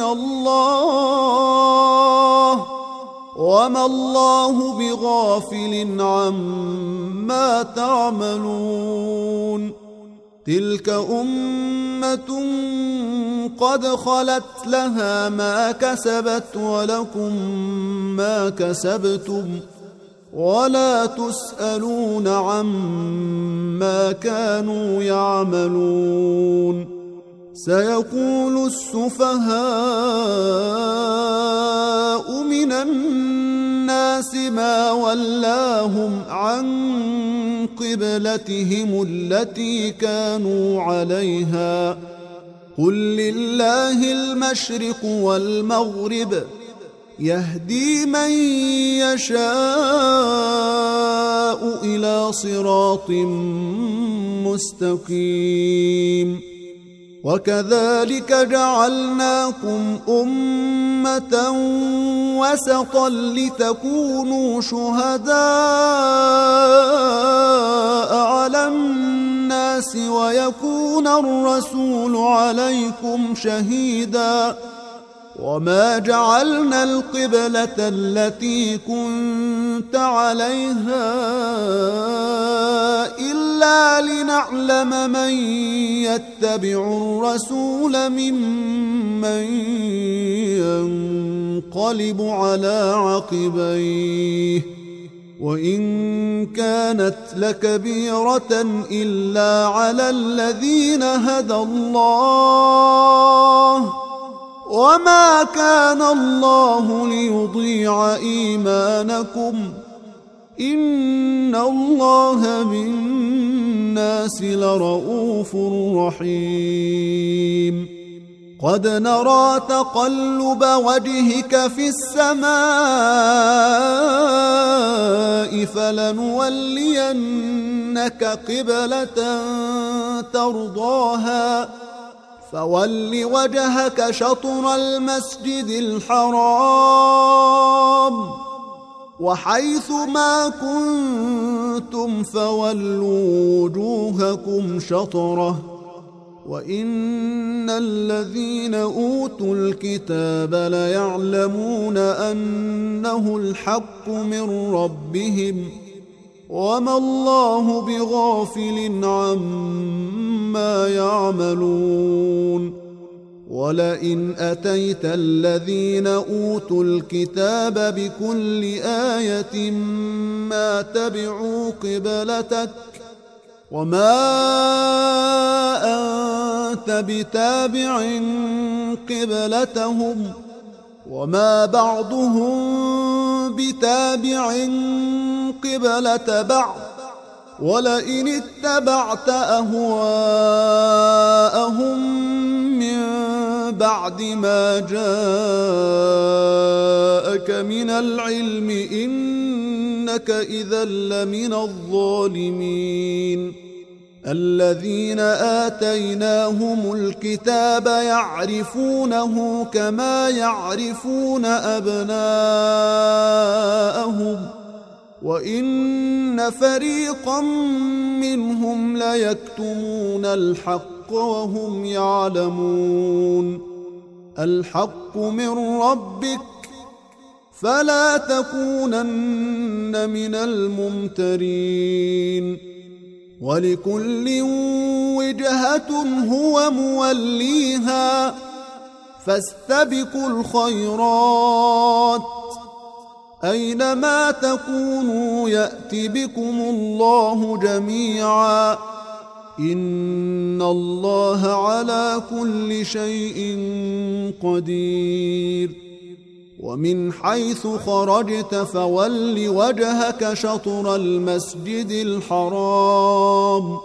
الله وما الله بغافل عما تعملون تلك أمة قد خلت لها ما كسبت ولكم ما كسبتم ولا تسألون عما كانوا يعملون سيقول السفهاء من الناس ما ولاهم عن قبلتهم التي كانوا عليها قل لله المشرق والمغرب يهدي من يشاء إلى صراط مستقيم وكذلك جعلناكم أمة وسطا لتكونوا شهداء على الناس ويكون الرسول عليكم شهيدا وما جعلنا القبلة التي كنت عليها إلا لنعلم من يتبع الرسول ممن ينقلب على عقبيه وإن كانت لكبيرة إلا على الذين هدى الله وما كان الله ليضيع إيمانكم إن الله بالناس لرؤوف رحيم قد نرى تقلب وجهك في السماء فلنولينك قبلة ترضاها فول وجهك شطر المسجد الحرام وحيث ما كنتم فولوا وجوهكم شطره وإن الذين أوتوا الكتاب ليعلمون أنه الحق من ربهم وما الله بغافل عما يعملون ولئن أتيت الذين أوتوا الكتاب بكل آية ما تبعوا قبلتك وما أنت بتابع قبلتهم وما بعضهم بتابع قبلة بعض ولئن اتبعت أهواءهم من بعد ما جاءك من العلم إنك إذا لمن الظالمين الذين آتيناهم الكتاب يعرفونه كما يعرفون أبناءهم وإن فريقا منهم ليكتمون الحق وهم يعلمون الحق من ربك فلا تكونن من الممترين ولكل وجهة هو موليها فاستبقوا الخيرات أينما تكونوا يأت بكم الله جميعا إن الله على كل شيء قدير ومن حيث خرجت فول وجهك شطر المسجد الحرام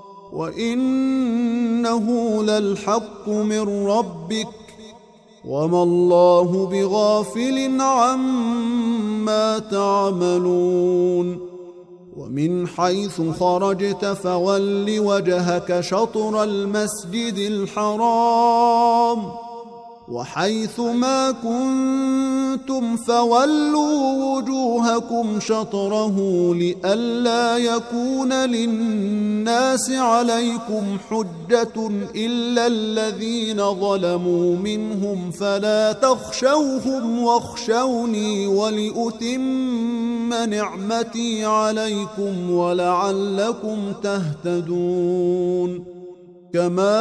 وإنه للحق من ربك وما الله بغافل عما تعملون ومن حيث خرجت فول وجهك شطر المسجد الحرام وحيث ما كنتم فولوا وجوهكم شطره لئلا يكون للناس عليكم حجة إلا الذين ظلموا منهم فلا تخشوهم واخشوني ولأتم نعمتي عليكم ولعلكم تهتدون كما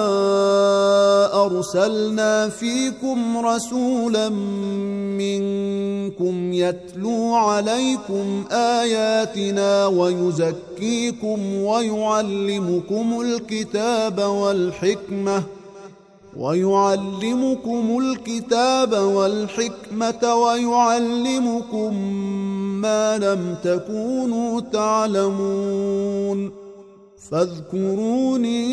أرسلنا فيكم رسولا منكم يتلو عليكم آياتنا ويزكيكم ويعلمكم الكتاب والحكمة ويعلمكم ما لم تكونوا تعلمون فاذكروني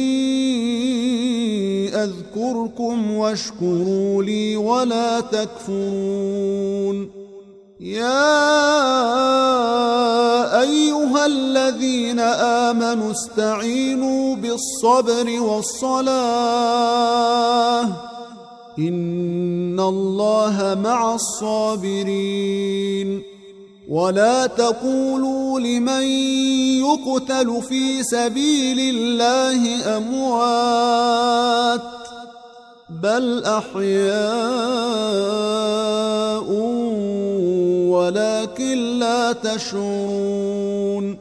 أذكركم واشكروا لي ولا تكفرون يا أيها الذين آمنوا استعينوا بالصبر والصلاة إن الله مع الصابرين ولا تقولوا لمن يقتل في سبيل الله أموات بل أحياء ولكن لا تشعرون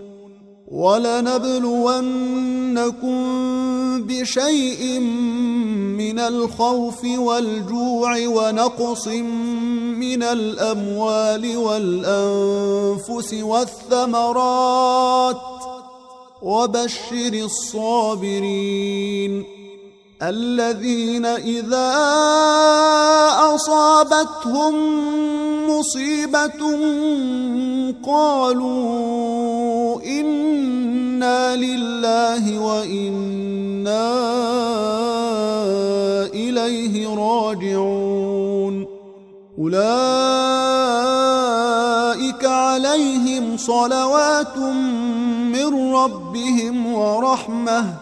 ولنبلونكم بشيء من الخوف والجوع ونقص من الأموال والأنفس والثمرات وبشر الصابرين الذين إذا أصابتهم مصيبة قالوا إنا لله وإنا إليه راجعون أولئك عليهم صلوات من ربهم ورحمة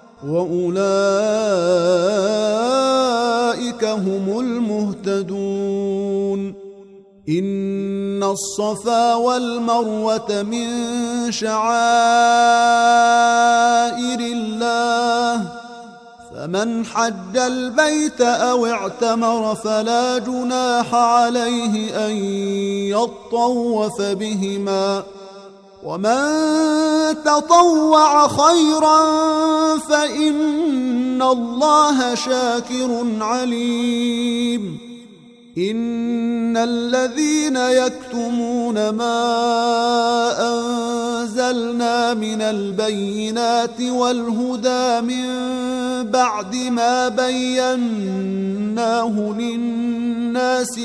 وأولئك هم المهتدون إن الصفا والمروة من شعائر الله فمن حج البيت أو اعتمر فلا جناح عليه أن يطوف بهما ومن تطوع خيرا فإن الله شاكر عليم إن الذين يكتمون ما أنزلنا من البينات والهدى من بعد ما بيناه للناس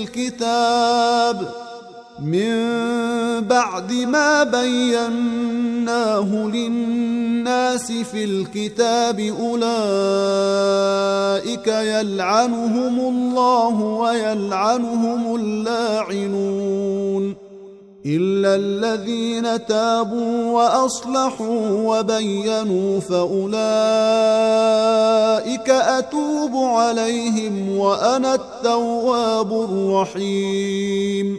في الكتاب أولئك يلعنهم الله ويلعنهم اللاعنون إلا الذين تابوا وأصلحوا وبينوا فأولئك أتوب عليهم وأنا التواب الرحيم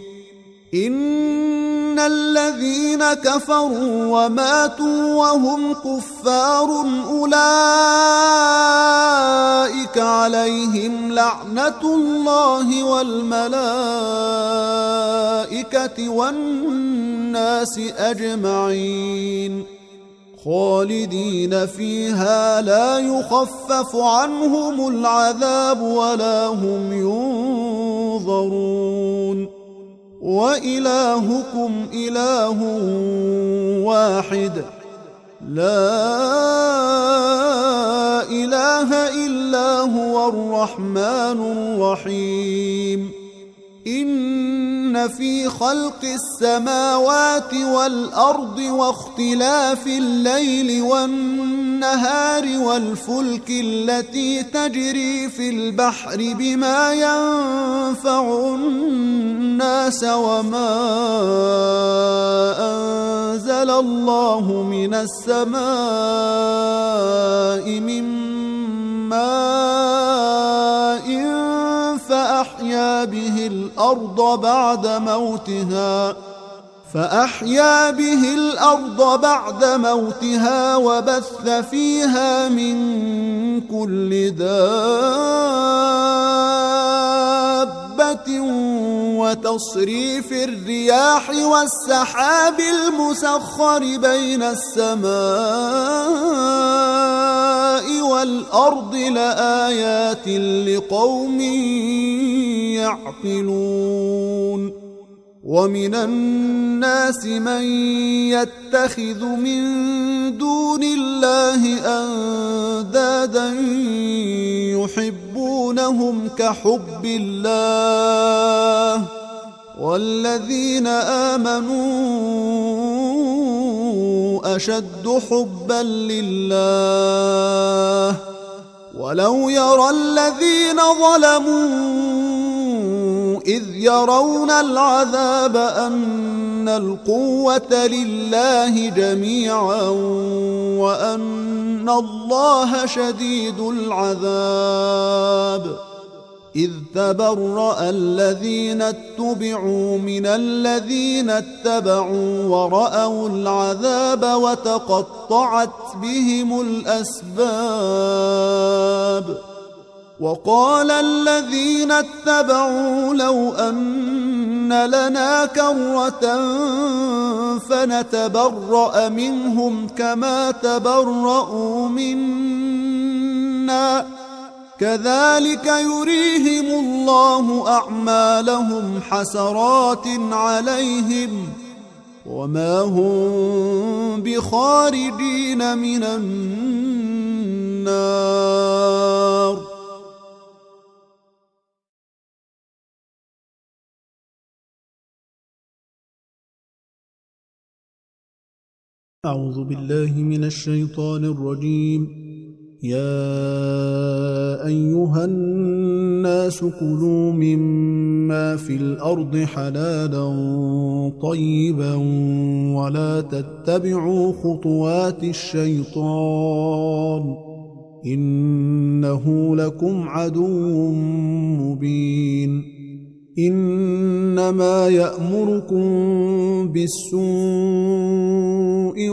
إن الذين كفروا وماتوا وهم كفار أولئك عليهم لعنة الله والملائكة والناس أجمعين خالدين فيها لا يخفف عنهم العذاب ولا هم ينظرون وإلهكم إله واحد لا إله إلا هو الرحمن الرحيم إن في خلق السماوات والأرض واختلاف الليل والنهار والفلك التي تجري في البحر بما ينفع الناس وما أنزل الله من السماء من ماء فأحيا به الأرض بعد موتها وبث فيها من كل دابة وتصريف الرياح والسحاب المسخر بين السماء والأرض لآيات لقوم يعقلون ومن الناس من يتخذ من دون الله أندادا يحبونهم كحب الله والذين آمنوا أشد حبا لله ولو يرى الذين ظلموا إذ يرون العذاب أن القوة لله جميعا وأن الله شديد العذاب إذ تبرأ الذين اتبعوا من الذين اتبعوا ورأوا العذاب وتقطعت بهم الأسباب وقال الذين اتبعوا لو أن لنا كرة فنتبرأ منهم كما تبرأوا منا كذلك يريهم الله أعمالهم حسرات عليهم وما هم بخارجين من النار. أعوذ بالله من الشيطان الرجيم. يا أيها الناس كلوا مما في الأرض حلالا طيبا ولا تتبعوا خطوات الشيطان إنه لكم عدو مبين. إنما يأمركم بالسوء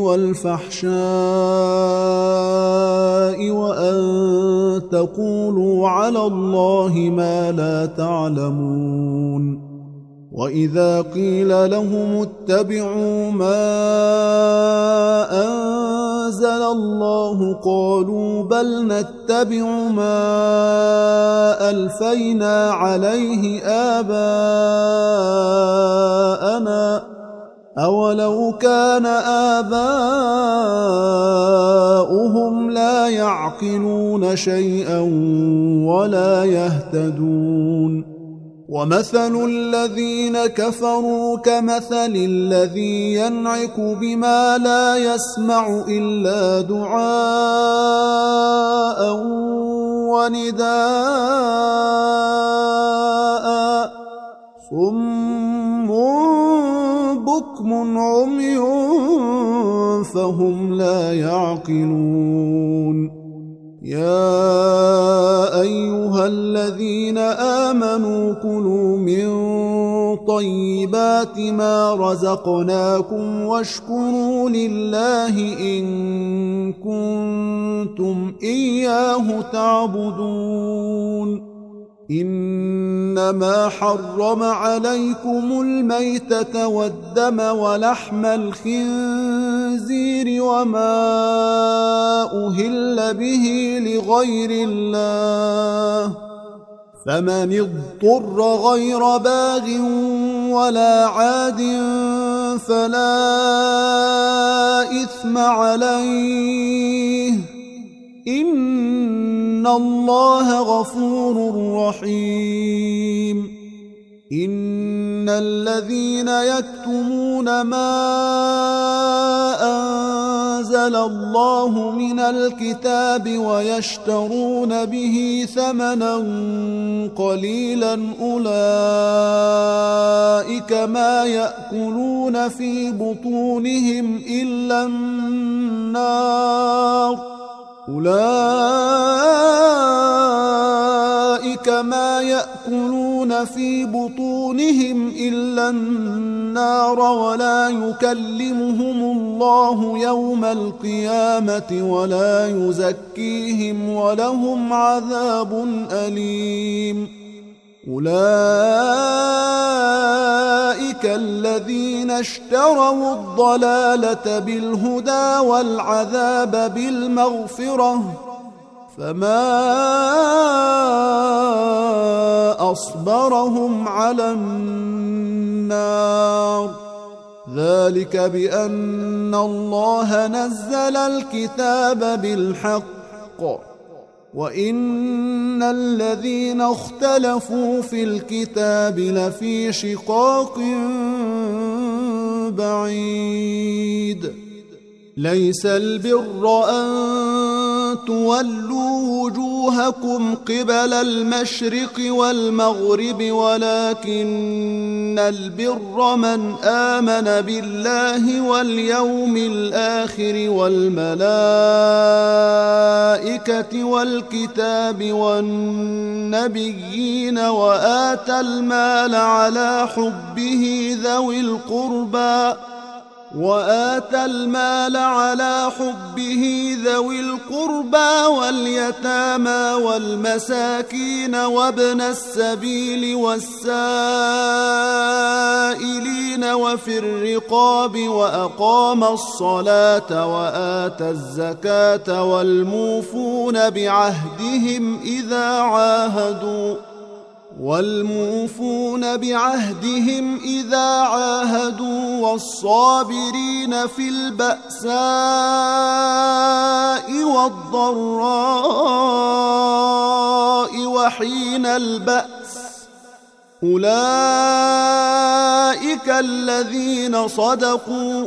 والفحشاء وأن تقولوا على الله ما لا تعلمون. وإذا قيل لهم اتبعوا ما أنزل الله قالوا بل نتبع ما ألفينا عليه آباءنا أولو كان آباؤهم لا يعقلون شيئا ولا يهتدون. ومثل الذين كفروا كمثل الذي ينعق بما لا يسمع إلا دعاء ونداء صم بكم عمي فهم لا يعقلون. يا أيها الذين آمنوا كلوا من طيبات ما رزقناكم واشكروا لله إن كنتم إياه تعبدون. إنما حرم عليكم الميتة والدم ولحم الخنزير وما أهل به لغير الله فمن اضطر غير باغ ولا عاد فلا إثم عليه إن الله غفور رحيم. إن الذين يكتمون ما أنزل الله من الكتاب ويشترون به ثمنا قليلا أولئك ما يأكلون في بطونهم إلا النار أولئك ما يأكلون في بطونهم إلا النار ولا يكلمهم الله يوم القيامة ولا يزكيهم ولهم عذاب أليم. أولئك الذين اشتروا الضلالة بالهدى والعذاب بالمغفرة فما أصبرهم على النار ذلك بأن الله نزل الكتاب بالحق وإن الذين اختلفوا في الكتاب لفي شقاق بعيد ليس البر أن تولوا وجوهكم قبل المشرق والمغرب ولكن البر من آمن بالله واليوم الآخر والملائكة والكتاب والنبيين وآتى المال على حبه ذوي القربى واليتامى والمساكين وابن السبيل والسائلين وفي الرقاب وأقام الصلاة وآتى الزكاة والموفون بعهدهم إذا عاهدوا والصابرين في البأساء والضراء وحين البأس أولئك الذين صدقوا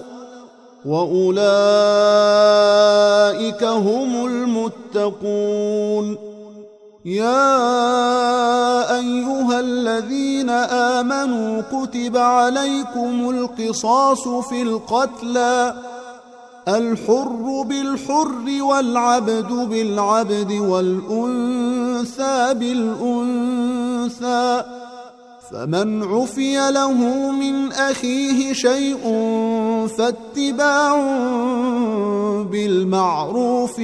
وأولئك هم المتقون يا أيها الذين آمنوا كتب عليكم القصاص في القتلى الحر بالحر والعبد بالعبد والأنثى بالأنثى فمن عفي له من أخيه شيء فاتباع بالمعروف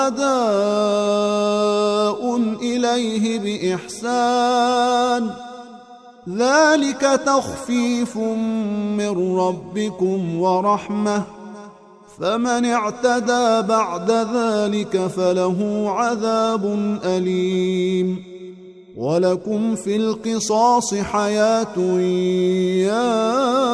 وأداء إليه بإحسان ذلك تخفيف من ربكم ورحمة فمن اعتدى بعد ذلك فله عذاب أليم ولكم في القصاص حياة يا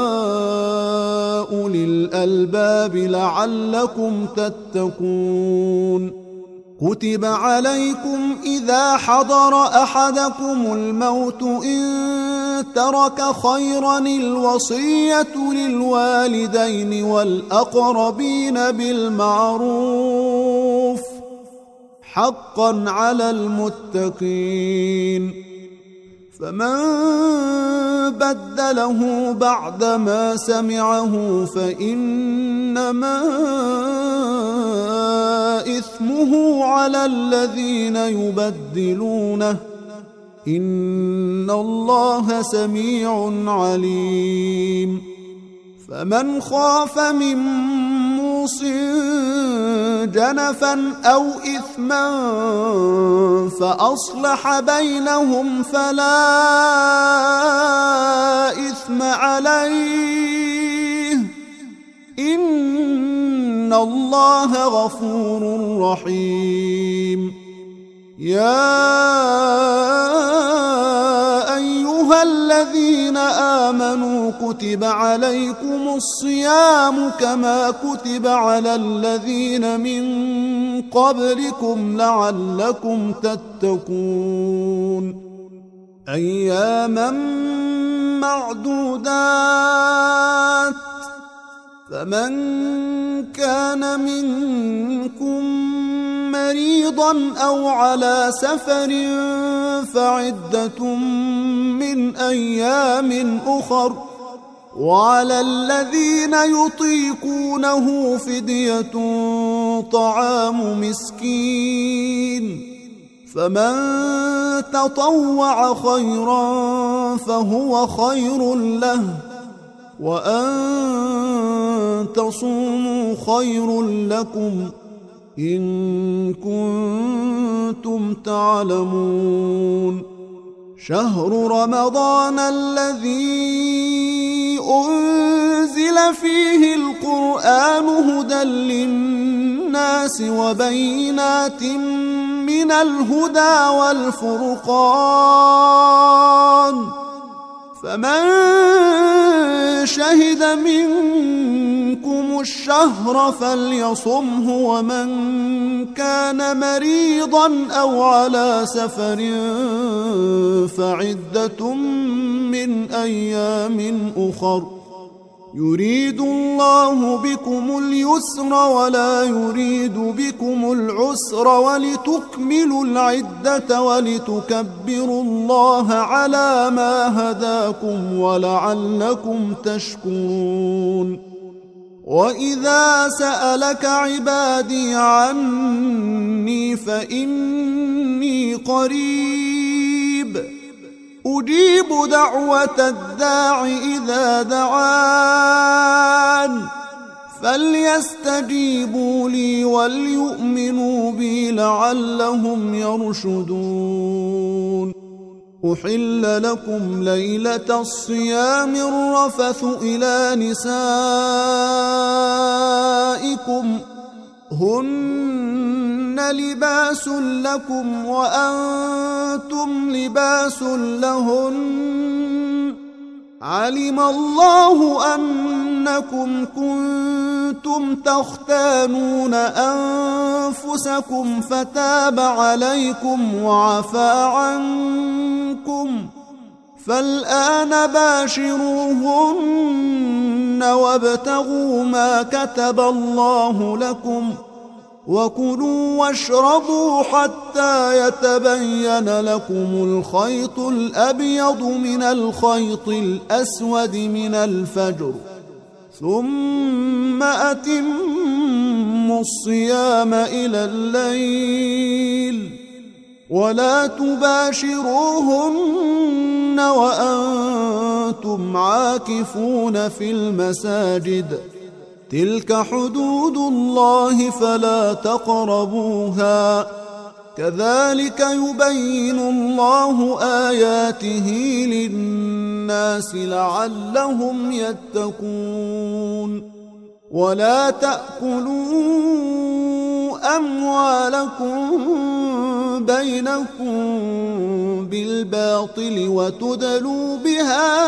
أولي الألباب لعلكم تتقون كتب عليكم إذا حضر أحدكم الموت إن ترك خيرا الوصية للوالدين والأقربين بالمعروف حقا على المتقين فمن بدله بعدما سمعه فإنما إثمه على الذين يبدلونه إن الله سميع عليم فمن خاف من موص جنفا أو إثما فأصلح بينهم فلا إثم عليه إن الله غفور رحيم يا أيها الذين آمنوا كتب عليكم الصيام كما كتب على الذين من قبلكم لعلكم تتقون أياما معدودات فمن كان منكم مريضا أو على سفر فعدة من أيام أخر وعلى الذين يطيقونه فدية طعام مسكين فمن تطوع خيرا فهو خير له وأن تصوموا خير لكم إن كنتم تعلمون شهر رمضان الذي أنزل فيه القرآن هدى للناس وبينات من من الهدى والفرقان، فمن شهد منكم الشهر فليصمه، ومن كان مريضا أو على سفر فعدة من أيام أخر، يريد الله بكم اليسر ولا يريد بكم العسر، ولتكملوا العدة ولتكبروا الله على ما هداكم ولعلكم تشكرون. وإذا سألك عبادي عني فإني قريب أجيب دعوة الداع إذا دعان، فليستجيبوا لي وليؤمنوا بي لعلهم يرشدون. أحل لكم ليلة الصيام الرفث إلى نسائكم هن لباس لكم وأنتم لباس لهن، علم الله أنكم كنتم تختانون أنفسكم فتاب عليكم وعفى عنكم، فالآن باشروهن وابتغوا ما كتب الله لكم، وكلوا واشربوا حتى يتبين لكم الخيط الأبيض من الخيط الأسود من الفجر، ثم أتموا الصيام إلى الليل، ولا تباشروهن وأنتم عاكفون في المساجد، تلك حدود الله فلا تقربوها، كذلك يبين الله آياته للناس لعلهم يتقون. ولا تأكلوا أموالكم بينكم بالباطل وتدلوا بها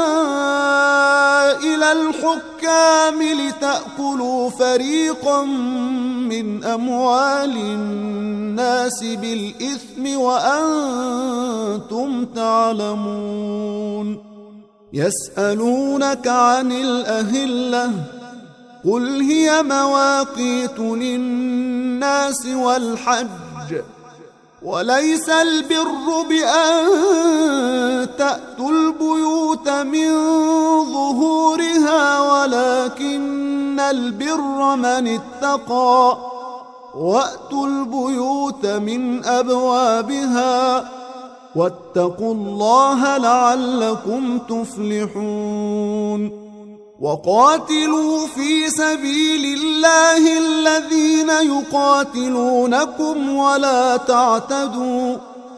إلى الحكام لتأكلوا فريقا من أموال الناس بالإثم وأنتم تعلمون. يسألونك عن الأهلة قل هي مواقيت للناس والحج، وليس البر بأن تأتوا البيوت من ظهورها ولكن البر من اتقى، وأتوا البيوت من أبوابها واتقوا الله لعلكم تفلحون. وقاتلوا في سبيل الله الذين يقاتلونكم ولا تعتدوا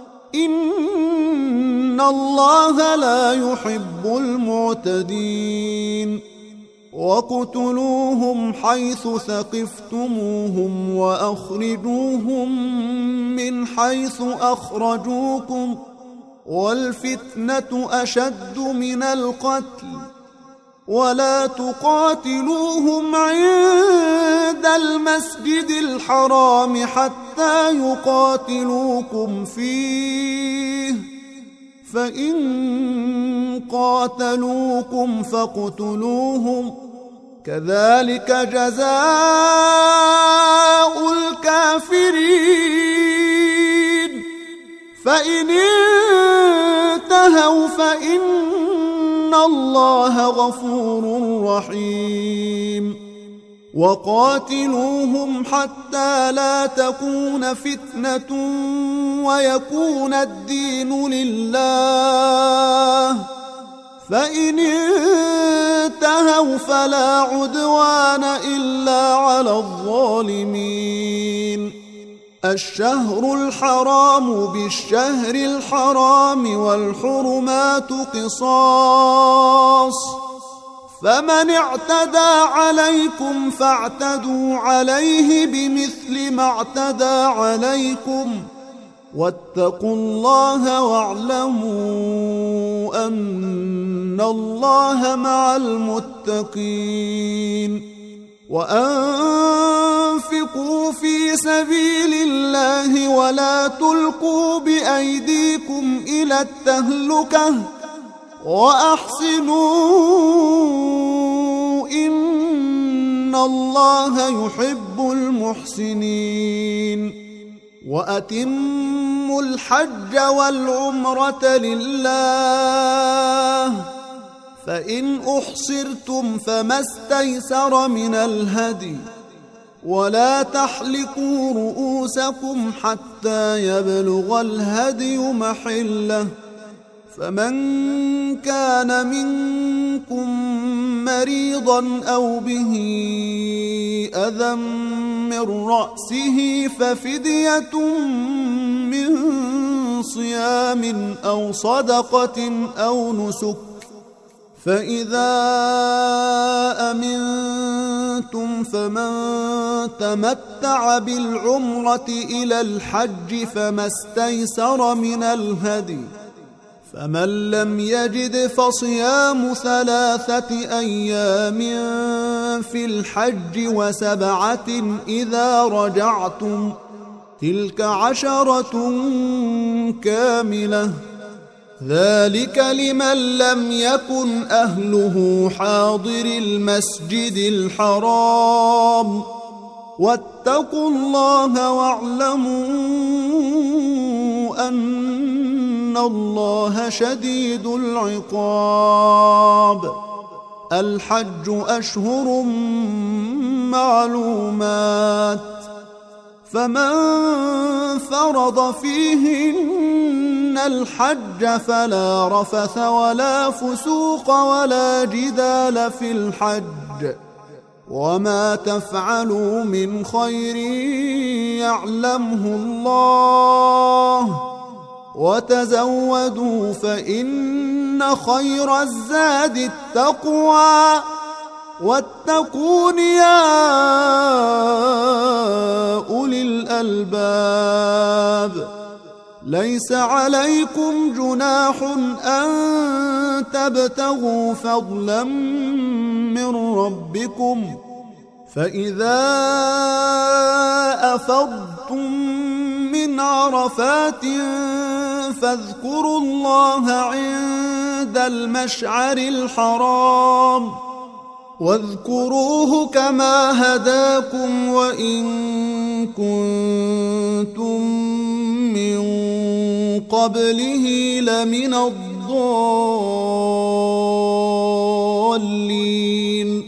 إن الله لا يحب المعتدين. وَاقْتُلُوهُمْ حَيْثُ ثَقِفْتُمُوهُمْ وَأَخْرِجُوهُمْ مِنْ حَيْثُ أَخْرَجُوكُمْ وَالْفِتْنَةُ أَشَدُّ مِنَ الْقَتْلِ وَلَا تُقَاتِلُوهُمْ عِندَ الْمَسْجِدِ الْحَرَامِ حَتَّى يُقَاتِلُوكُمْ فِيهِ فَإِنْ قَاتَلُوكُمْ فَاقْتُلُوهُمْ كَذَلِكَ جَزَاءُ الْكَافِرِينَ فَإِنِ انتهوا فَإِنَّ اللَّهَ غَفُورٌ رَحِيمٌ. وَقَاتِلُوهُمْ حَتَّى لَا تَكُونَ فِتْنَةٌ وَيَكُونَ الدِّينُ لِلَّهِ فَإِنِ انتهوا فَلَا عُدْوَانَ إِلَّا عَلَى الظَّالِمِينَ. الشهر الحرام بالشهر الحرام والحرمات قصاص فمن اعتدى عليكم فاعتدوا عليه بمثل ما اعتدى عليكم واتقوا الله واعلموا أن الله مع المتقين وأنفقوا في سبيل الله ولا تلقوا بأيديكم إلى التهلكة وأحسنوا إن الله يحب المحسنين وأتموا الحج والعمرة لله فإن أحصرتم فما استيسر من الهدي ولا تحلقوا رؤوسكم حتى يبلغ الهدي محله فمن كان منكم مريضا أو به أذى من رأسه ففدية من صيام أو صدقة أو نسك فإذا أمنتم فمن تمتع بالعمرة إلى الحج فما استيسر من الهدي فمن لم يجد فصيام 3 أيام في الحج و7 إذا رجعتم تلك 10 كاملة ذلك لمن لم يكن أهله حاضر المسجد الحرام واتقوا الله واعلموا أن الله شديد العقاب الحج أشهر معلومات فمن فرض فيهن الحج فلا رفث ولا فسوق ولا جدال في الحج وما تفعلوا من خير يعلمه الله وتزودوا فإن خير الزاد التقوى واتقون يا أولي الألباب ليس عليكم جناح أن تبتغوا فضلا من ربكم فإذا أفضتم من عرفات فاذكروا الله عند المشعر الحرام واذكروه كما هداكم وإن كنتم من قبله لمن الضالين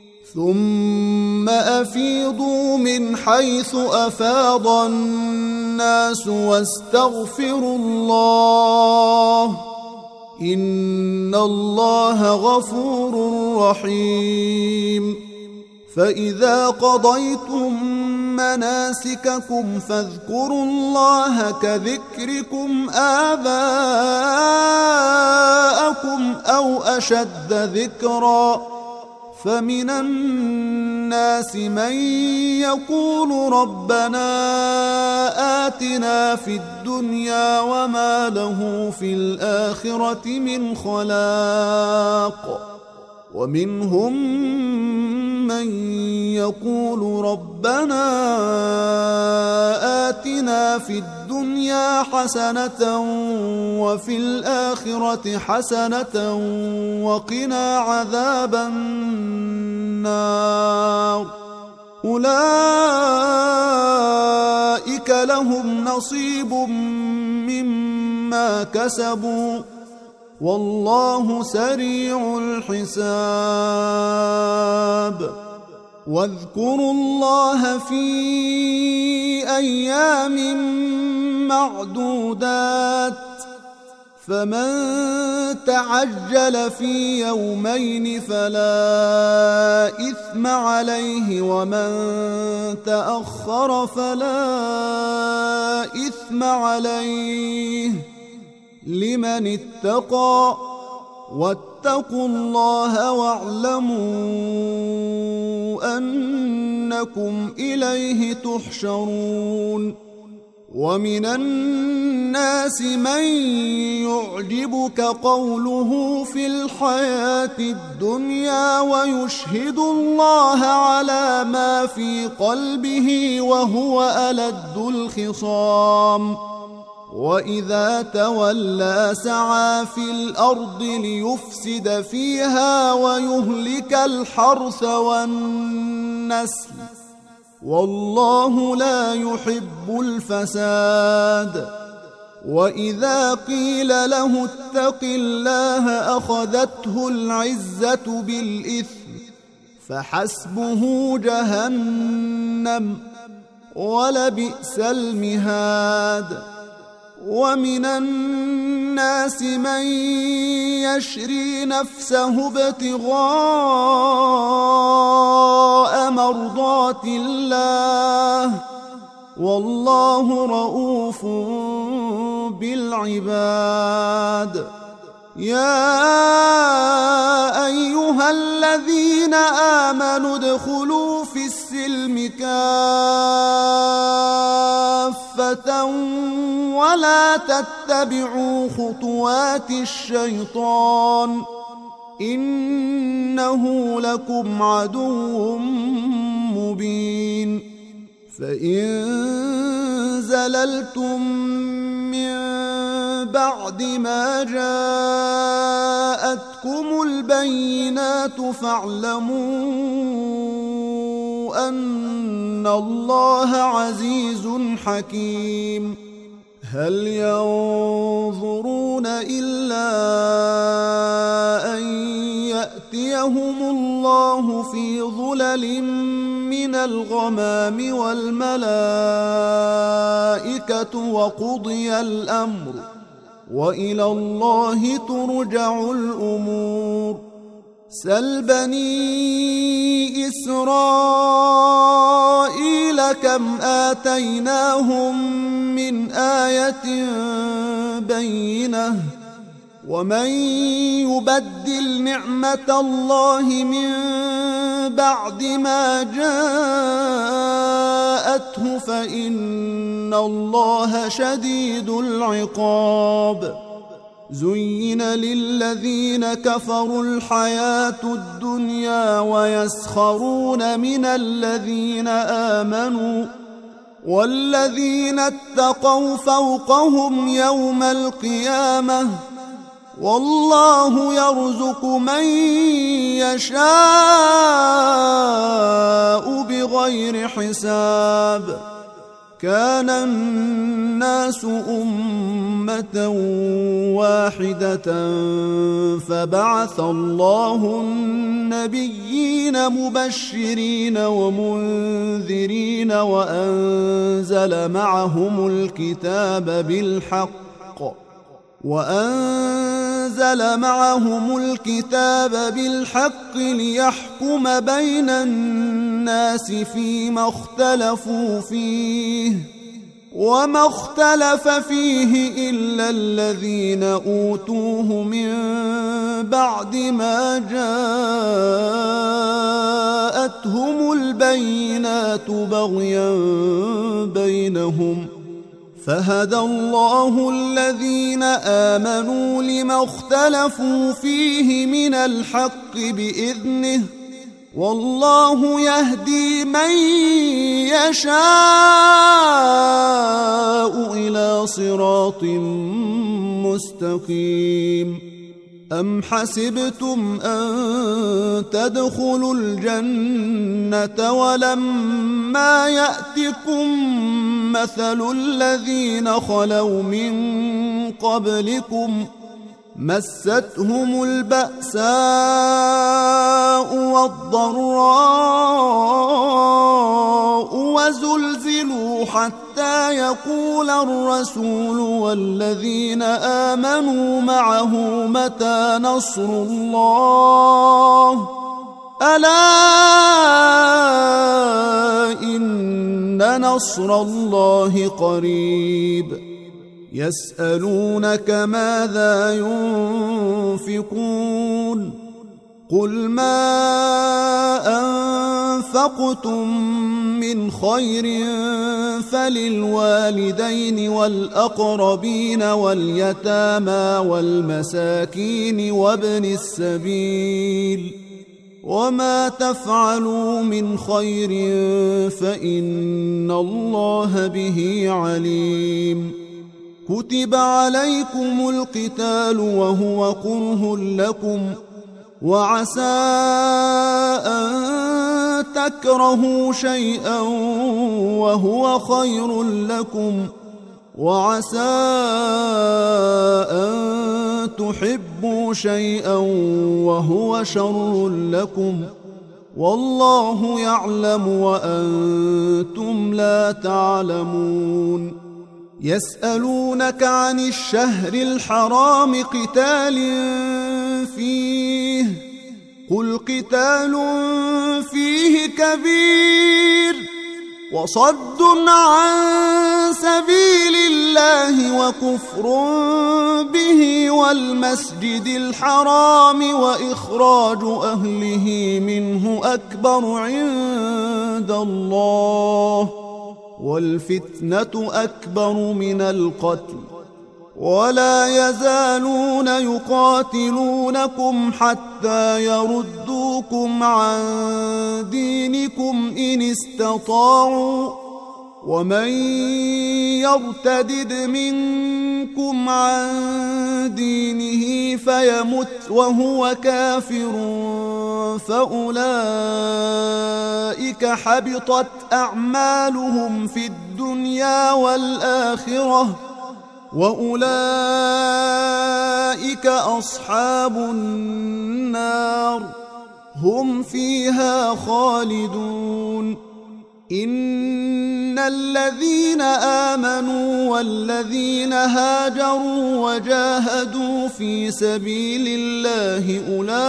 ثم أفيضوا من حيث أفاض الناس واستغفروا الله إن الله غفور رحيم فإذا قضيتم مناسككم فاذكروا الله كذكركم آباءكم أو أشد ذكرا فمن الناس من يقول ربنا آتنا في الدنيا وما له في الآخرة من خلاق ومنهم من يقول ربنا آتنا في الدنيا حسنة وفي الآخرة حسنة وقنا عذاب النار أولئك لهم نصيب مما كسبوا والله سريع الحساب واذكروا الله في أيام معدودات فمن تعجل في يومين فلا إثم عليه ومن تأخر فلا إثم عليه لمن اتقى واتقوا الله واعلموا أنكم إليه تحشرون ومن الناس من يعجبك قوله في الحياة الدنيا ويشهد الله على ما في قلبه وهو ألد الخصام وإذا تولى سعى في الأرض ليفسد فيها ويهلك الحرث والنسل والله لا يحب الفساد. وإذا قيل له اتق الله أخذته العزة بالإثم فحسبه جهنم ولبئس المهاد. ومن الناس من يشري نفسه ابتغاء مرضات الله والله رؤوف بالعباد. يا أيها الذين آمنوا ادخلوا في السلم كافة ولا تتبعوا خطوات الشيطان إنه لكم عدو مبين. فإن زللتم من بعد ما جاءتكم البينات فاعلموا أن الله عزيز حكيم. هل ينظرون إلا أن يأتيهم الله في ظلل من الغمام والملائكة وقضي الأمر وإلى الله ترجع الأمور. سل بني إسرائيل كم آتيناهم من آية بينة ومن يبدل نعمة الله من بعد ما جاءته فإن الله شديد العقاب. زين للذين كفروا الحياة الدنيا ويسخرون من الذين آمنوا والذين اتقوا فوقهم يوم القيامة والله يرزق من يشاء بغير حساب. كان الناس أمة واحدة فبعث الله النبيين مبشرين ومنذرين وأنزل معهم الكتاب بالحق ليحكم بين الناس فيما اختلفوا فيه وما اختلف فيه إلا الذين أوتوه من بعد ما جاءتهم البينات بغيا بينهم فهدى الله الذين آمنوا لما اختلفوا فيه من الحق بإذنه والله يهدي من يشاء إلى صراط مستقيم. أم حسبتم أن تدخلوا الجنة ولما يأتكم مثل الذين خلوا من قبلكم مستهم البأساء والضراء وزلزلوا حتى يقول الرسول والذين آمنوا معه متى نصر الله ألا إن نصر الله قريب. يسألونك ماذا ينفقون قل ما أنفقتم من خير فللوالدين والأقربين واليتامى والمساكين وابن السبيل وما تفعلوا من خير فإن الله به عليم كتب عليكم القتال وهو كره لكم وعسى أن تكرهوا شيئا وهو خير لكم وعسى أن تحبوا شيئا وهو شر لكم والله يعلم وأنتم لا تعلمون يسألونك عن الشهر الحرام قتال فيه قل قتال فيه كبير وصد عن سبيل الله وكفر به والمسجد الحرام وإخراج أهله منه أكبر عند الله والفتنة أكبر من القتل ولا يزالون يقاتلونكم حتى يردوكم عن دينكم إن استطاعوا ومن يرتدد منكم عن دينه فيمت وهو كافر فأولئك حبطت أعمالهم في الدنيا والآخرة وأولئك أصحاب النار هم فيها خالدون إن الذين آمنوا والذين هاجروا وجاهدوا في سبيل الله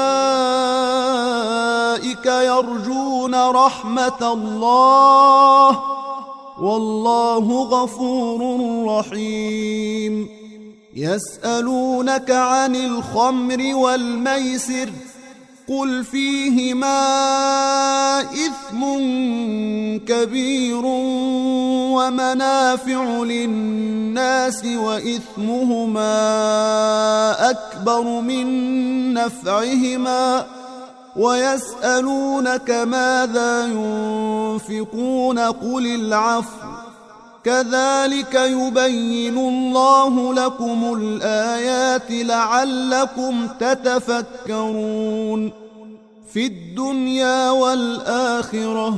أولئك يرجون رحمة الله والله غفور رحيم يسألونك عن الخمر والميسر قل فيهما إثم كبير ومنافع للناس وإثمهما أكبر من نفعهما ويسألونك ماذا ينفقون قل العفو كذلك يبين الله لكم الآيات لعلكم تتفكرون في الدنيا والآخرة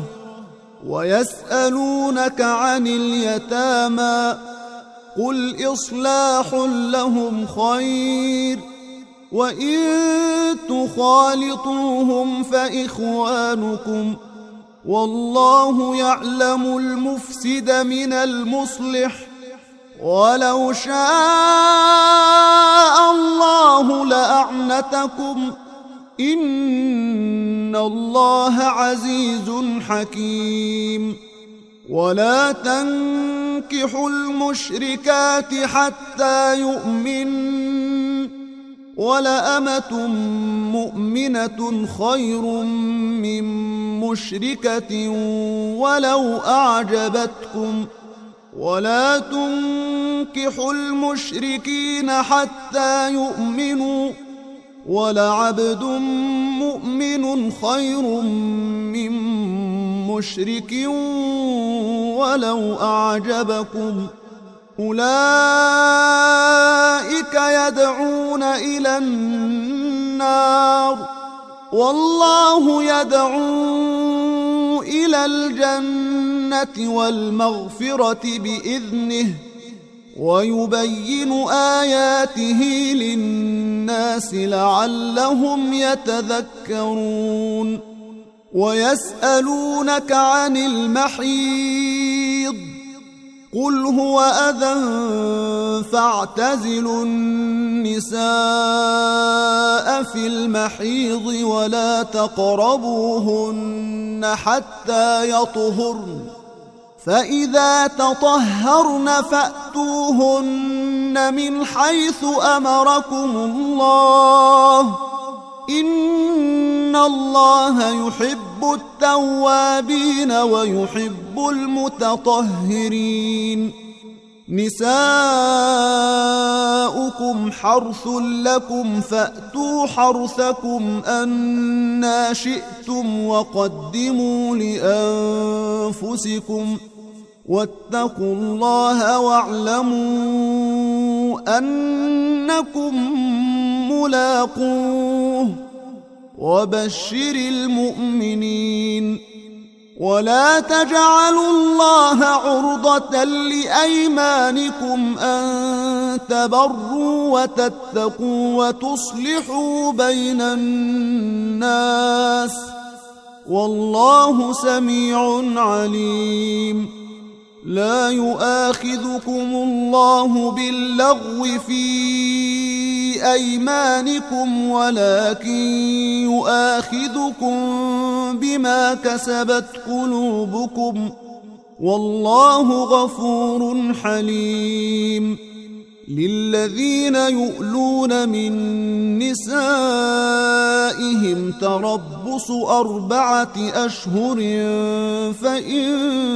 ويسألونك عن اليتامى قل إصلاح لهم خير وإن تخالطوهم فإخوانكم والله يعلم المفسد من المصلح ولو شاء الله لأعنتكم إن الله عزيز حكيم ولا تنكحوا المشركات حتى يؤمنوا ولأمة مؤمنة خير من مشركة ولو أعجبتكم ولا تنكحوا المشركين حتى يؤمنوا ولعبد مؤمن خير من مشرك ولو أعجبكم أولئك يدعون إلى النار والله يدعو إلى الجنة والمغفرة بإذنه ويبين آياته للناس لعلهم يتذكرون ويسألونك عن المحيض قل هو أذى فاعتزلوا النساء في المحيض ولا تقربوهن حتى يطهرن فإذا تطهرن فأتوهن من حيث أمركم الله إن إن الله يحب التوابين ويحب المتطهرين. نساؤكم حرث لكم فأتوا حرثكم أنى شئتم وقدموا لأنفسكم واتقوا الله واعلموا أنكم ملاقوه وبشر المؤمنين. ولا تجعلوا الله عرضة لأيمانكم أن تبروا وتتقوا وتصلحوا بين الناس والله سميع عليم. لا يؤاخذكم الله باللغو في أيمانكم ولكن يؤاخذكم بما كسبت قلوبكم والله غفور حليم. للذين يؤلون من نسائهم تربص 4 أشهر فإن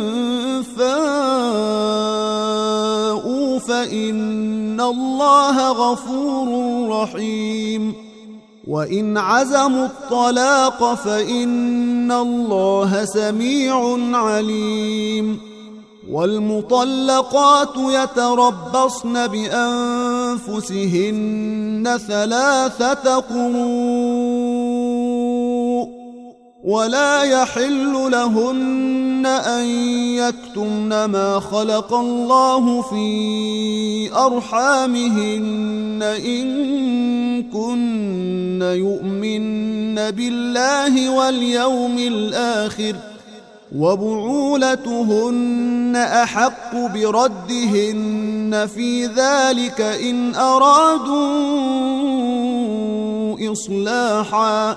فاءوا فإن الله غفور رحيم. وإن عزموا الطلاق فإن الله سميع عليم. والمطلقات يتربصن بأنفسهن 3 قروء ولا يحل لهن أن يكتمن ما خلق الله في أرحامهن إن كن يؤمن بالله واليوم الآخر وبعولتهن أحق بردهن في ذلك إن أرادوا إصلاحا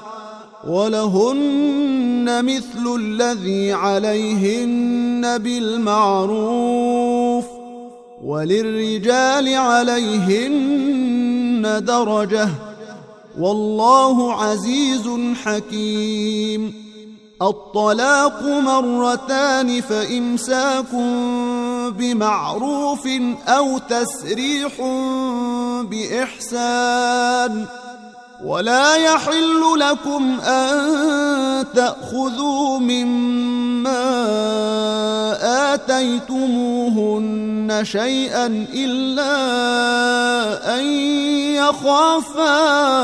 ولهن مثل الذي عليهن بالمعروف وللرجال عليهن درجة والله عزيز حكيم. الطلاق 2 فإمساك بمعروف أو تسريح بإحسان. ولا يحل لكم أن تأخذوا مما آتيتموهن شيئا إلا أن يخافا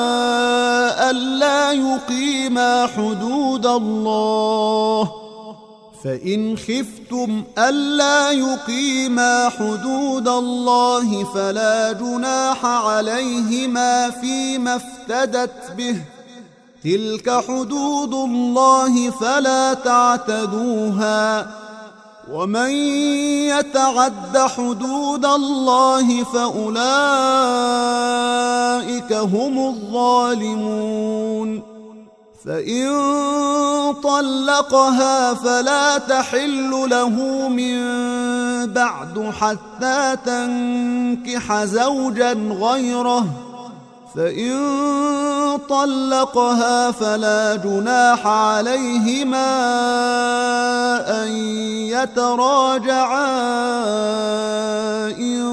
ألا يقيما حدود الله فإن خفتم ألا يقيما حدود الله فلا جناح عليهما فيما افتدت به تلك حدود الله فلا تعتدوها ومن يتعد حدود الله فأولئك هم الظالمون. فإن طلقها فلا تحل له من بعد حتى تنكح زوجا غيره فإن طلقها فلا جناح عليهما أن يتراجعا إن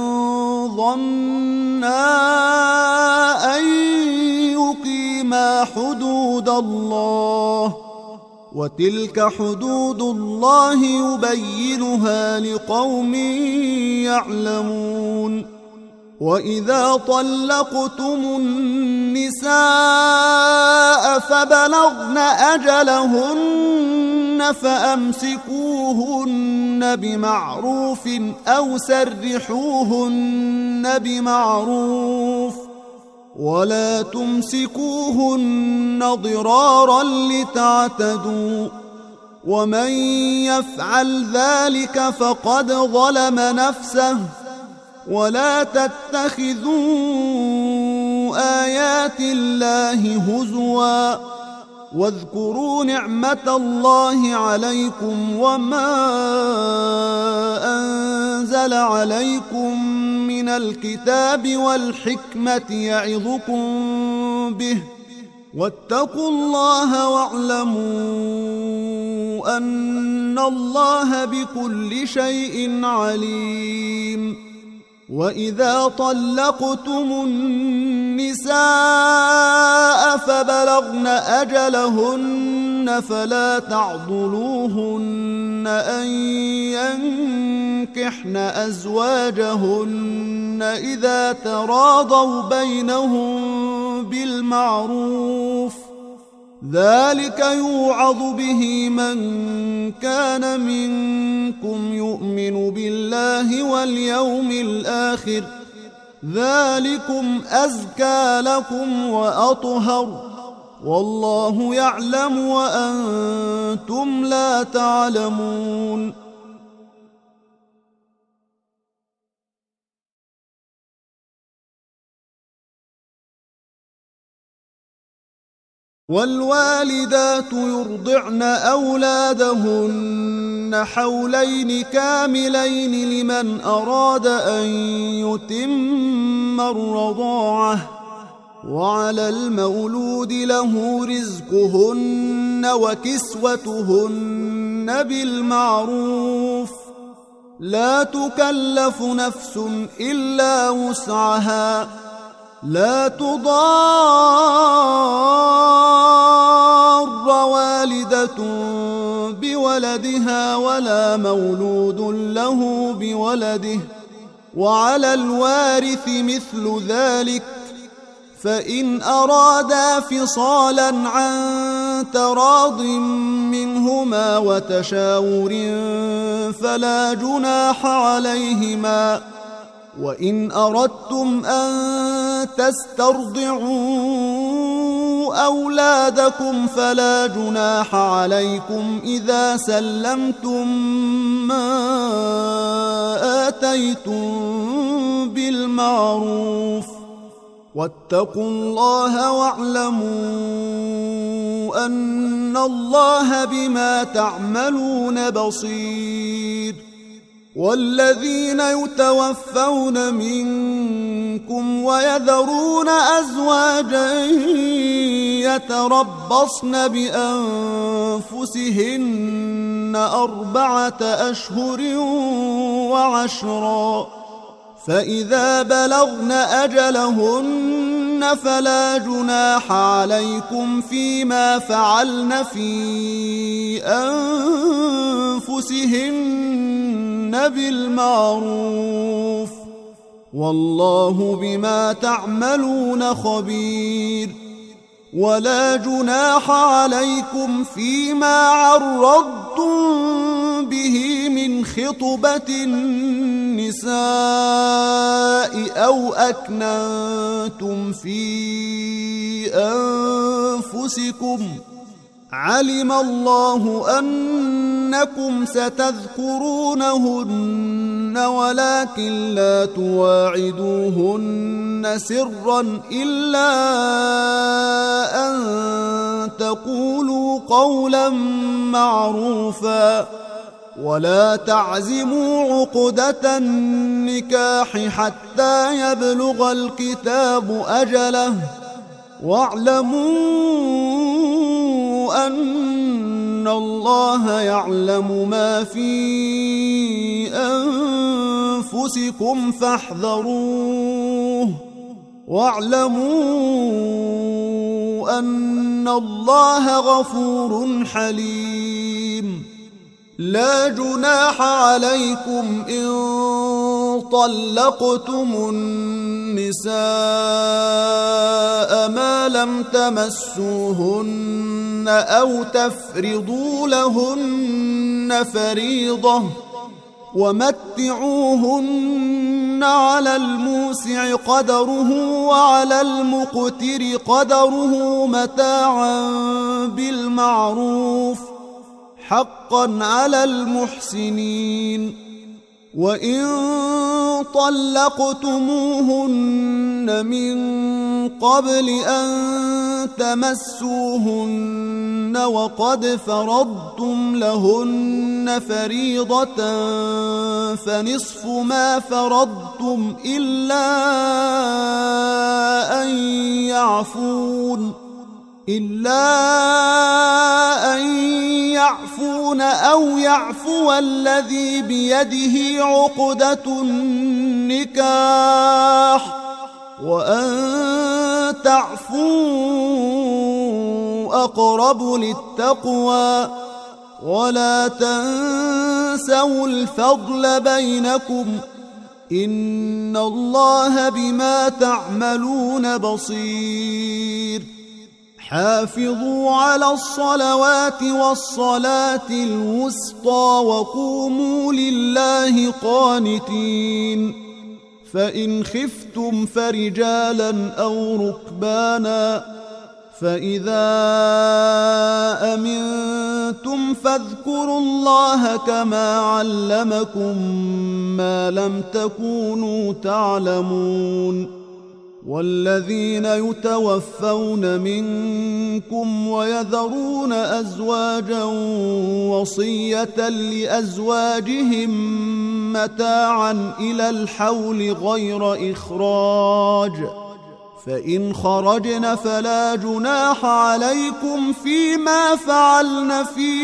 ظنا أن يقيما حدود الله وتلك حدود الله يبينها لقوم يعلمون. وإذا طلقتم النساء فبلغن أجلهن فأمسكوهن بمعروف أو سرحوهن بمعروف ولا تمسكوهن ضرارا لتعتدوا ومن يفعل ذلك فقد ظلم نفسه ولا تتخذوا آيات الله هزوا واذكروا نعمة الله عليكم وما أنزل عليكم من الكتاب والحكمة يعظكم به واتقوا الله واعلموا أن الله بكل شيء عليم. وإذا طلقتم النساء فبلغن أجلهن فلا تعضلوهن أن ينكحن أزواجهن إذا تراضوا بينهم بالمعروف، ذلك يوعظ به من كان منكم يؤمن بالله واليوم الآخر، ذلكم أزكى لكم وأطهر، والله يعلم وأنتم لا تعلمون. والوالدات يرضعن أولادهن حولين كاملين لمن أراد أن يتم الرضاعة، وعلى المولود له رزقهن وكسوتهن بالمعروف، لا تكلف نفس إلا وسعها، لا تضار والدة بولدها ولا مولود له بولده، وعلى الوارث مثل ذلك، فإن أرادا فصالا عن تراض منهما وتشاور فلا جناح عليهما. وإن أردتم أن تسترضعوا أولادكم فلا جناح عليكم إذا سلمتم ما آتيتم بالمعروف، واتقوا الله واعلموا أن الله بما تعملون بصير. والذين يتوفون منكم ويذرون أزواجا يتربصن بأنفسهن 4 أشهر وعشرا، فإذا بلغن أجلهن فلا جناح عليكم فيما فعلن في أنفسهن بالمعروف، والله بما تعملون خبير. ولا جناح عليكم فيما عرضتم به من خطبة النساء أو أكننتم في أنفسكم، علم الله أنكم ستذكرونهن ولكن لا تواعدوهن سرا إلا أن تقولوا قولا معروفا، ولا تعزموا عقدة النكاح حتى يبلغ الكتاب أجله، واعلموا أن الله يعلم ما في أنفسكم فاحذروه، واعلموا أن الله غفور حليم. لا جناح عليكم إن طلقتم النساء ما لم تمسوهن أو تفرضوا لهن فريضة، ومتعوهن على الموسع قدره وعلى المقتر قدره متاعا بالمعروف، حقا على المحسنين. وإن طلقتموهن من قبل أن تمسوهن وقد فرضتم لهن فريضة فنصف ما فرضتم إلا أن يعفون، إلا أن يعفون أو يعفو الذي بيده عقدة النكاح وأن تعفوا أقرب للتقوى ولا تنسوا الفضل بينكم إن الله بما تعملون بصير حافظوا على الصلوات والصلاة الوسطى وقوموا لله قانتين فإن خفتم فرجالا أو ركبانا فإذا أمنتم فاذكروا الله كما علمكم ما لم تكونوا تعلمون والذين يتوفون منكم ويذرون أزواجا وصية لأزواجهم متاعا إلى الحول غير إخراج فإن خرجن فلا جناح عليكم فيما فعلن في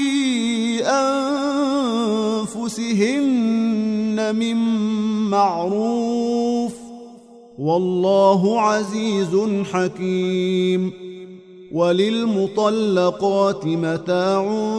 أنفسهن من معروف والله عزيز حكيم وللمطلقات متاع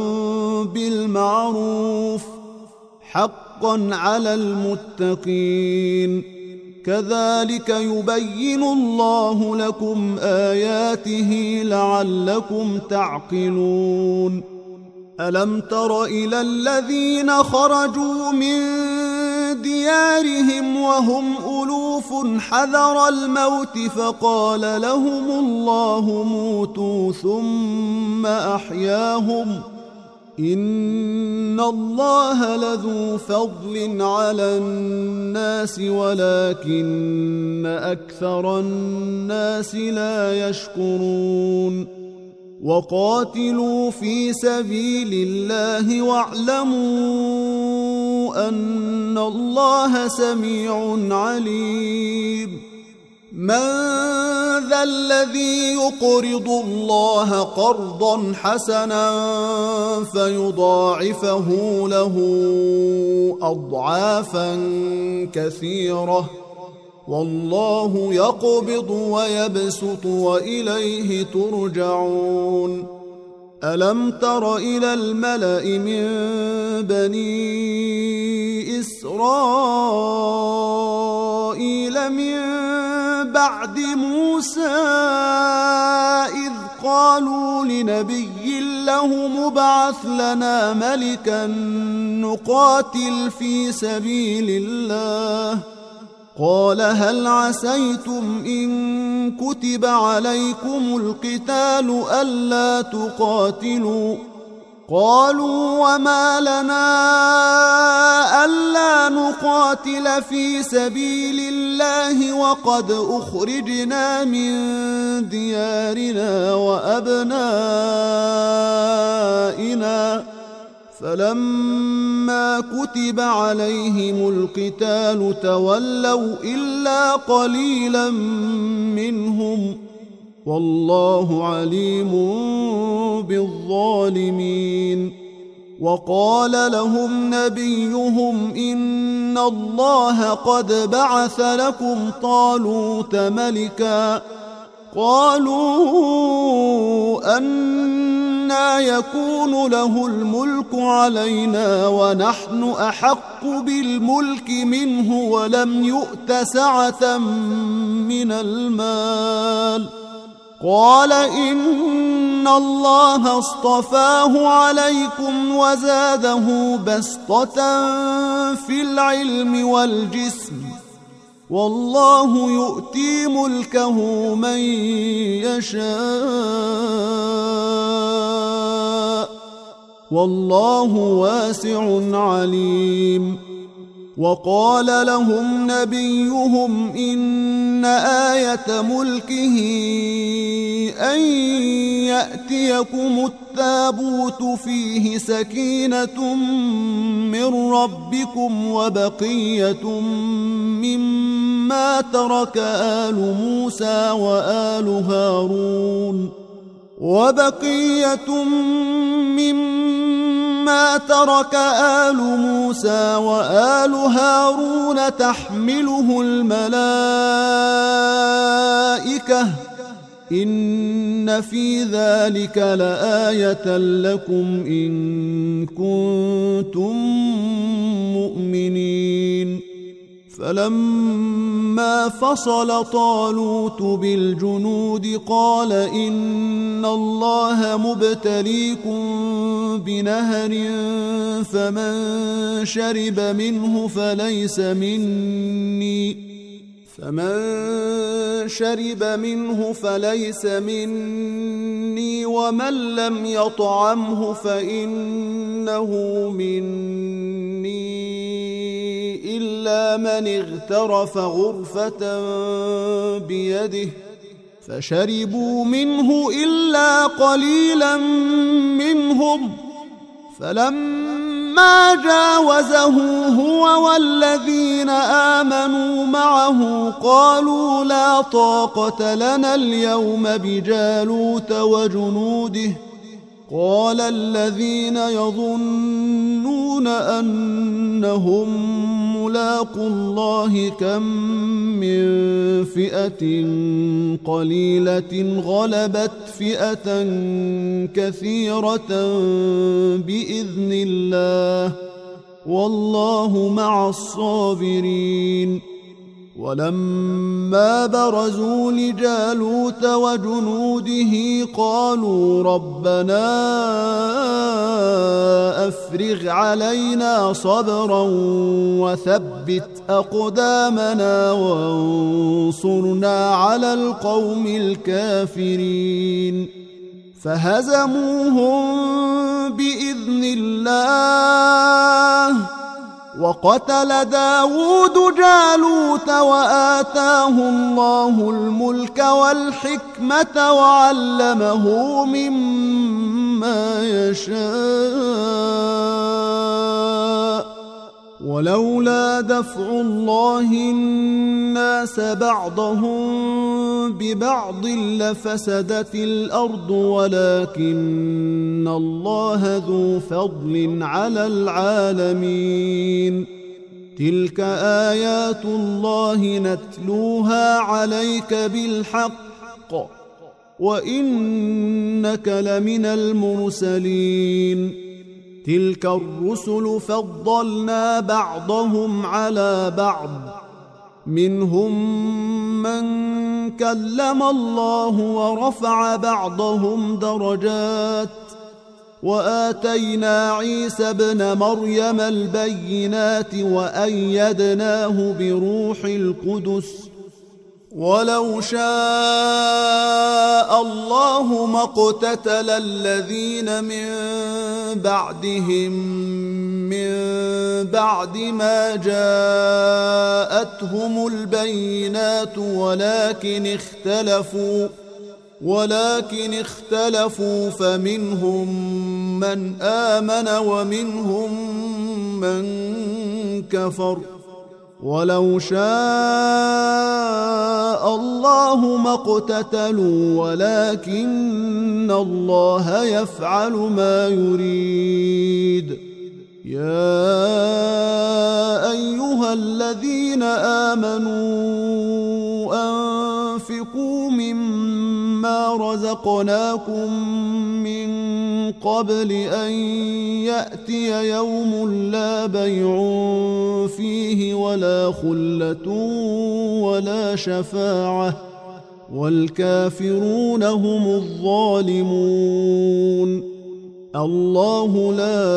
بالمعروف حقا على المتقين كذلك يبين الله لكم آياته لعلكم تعقلون ألم تر إلى الذين خرجوا من ديارهم وهم ألوف حذر الموت فقال لهم الله موتوا ثم أحياهم إن الله لذو فضل على الناس ولكن أكثر الناس لا يشكرون وقاتلوا في سبيل الله واعلموا أن الله سميع عليم من ذا الذي يقرض الله قرضا حسنا فيضاعفه له أضعافا كثيرة والله يقبض ويبسط وإليه ترجعون ألم تر إلى الملأ من بني إسرائيل من بعد موسى إذ قالوا لنبي له مبعث لنا ملكا نقاتل في سبيل الله قال هل عسيتم إن كتب عليكم القتال ألا تقاتلوا قالوا وما لنا ألا نقاتل في سبيل الله وقد أخرجنا من ديارنا وأبنائنا فلما كتب عليهم القتال تولوا إلا قليلا منهم والله عليم بالظالمين وقال لهم نبيهم إن الله قد بعث لكم طالوت ملكا قالوا أنى يكون له الملك علينا ونحن أحق بالملك منه ولم يؤت سعة من المال قال إن الله اصطفاه عليكم وزاده بسطة في العلم والجسم والله يؤتي ملكه من يشاء والله واسع عليم وقال لهم نبيهم إن آية ملكه أن يأتيكم التابوت فيه سكينة من ربكم وبقية مما ترك آل موسى وآل هارون وبقية مما ترك آل موسى وآل هارون تحمله الملائكة إن في ذلك لآية لكم إن كنتم مؤمنين. فلما فصل طالوت بالجنود قال إن الله مبتليكم بنهر فمن شرب منه فليس مني ومن لم يطعمه فإنه مني إلا من اغترف غرفة بيده فشربوا منه إلا قليلا منهم. فلما جاوزه هو والذين آمنوا معه قالوا لا طاقة لنا اليوم بجالوت وجنوده. قال الذين يظنون أنهم ملاقو الله كم من فئة قليلة غلبت فئة كثيرة بإذن الله والله مع الصابرين. ولما برزوا لجالوت وجنوده قالوا ربنا أفرغ علينا صبرا وثبت أقدامنا وانصرنا على القوم الكافرين. فهزموهم بإذن الله وقتل داود جالوت وآتاه الله الملك والحكمة وعلمه مما يشاء ولولا دفع الله الناس بعضهم ببعض لفسدت الأرض ولكن الله ذو فضل على العالمين. تلك آيات الله نتلوها عليك بالحق وإنك لمن المرسلين. تلك الرسل فضلنا بعضهم على بعض منهم من كلم الله ورفع بعضهم درجات وآتينا عيسى ابن مريم البينات وأيدناه بروح القدس ولو شاء الله ما اقتتل الذين من بعدهم من بعد ما جاءتهم البينات ولكن اختلفوا فمنهم من آمن ومنهم من كفر ولو شاء الله ما اقتتلوا ولكن الله يفعل ما يريد. يا أيها الذين آمنوا أنفقوا مما رزقناكم من قبل أن يأتي يوم لا بيع فيه ولا خلة ولا شفاعة والكافرون هم الظالمون. الله لا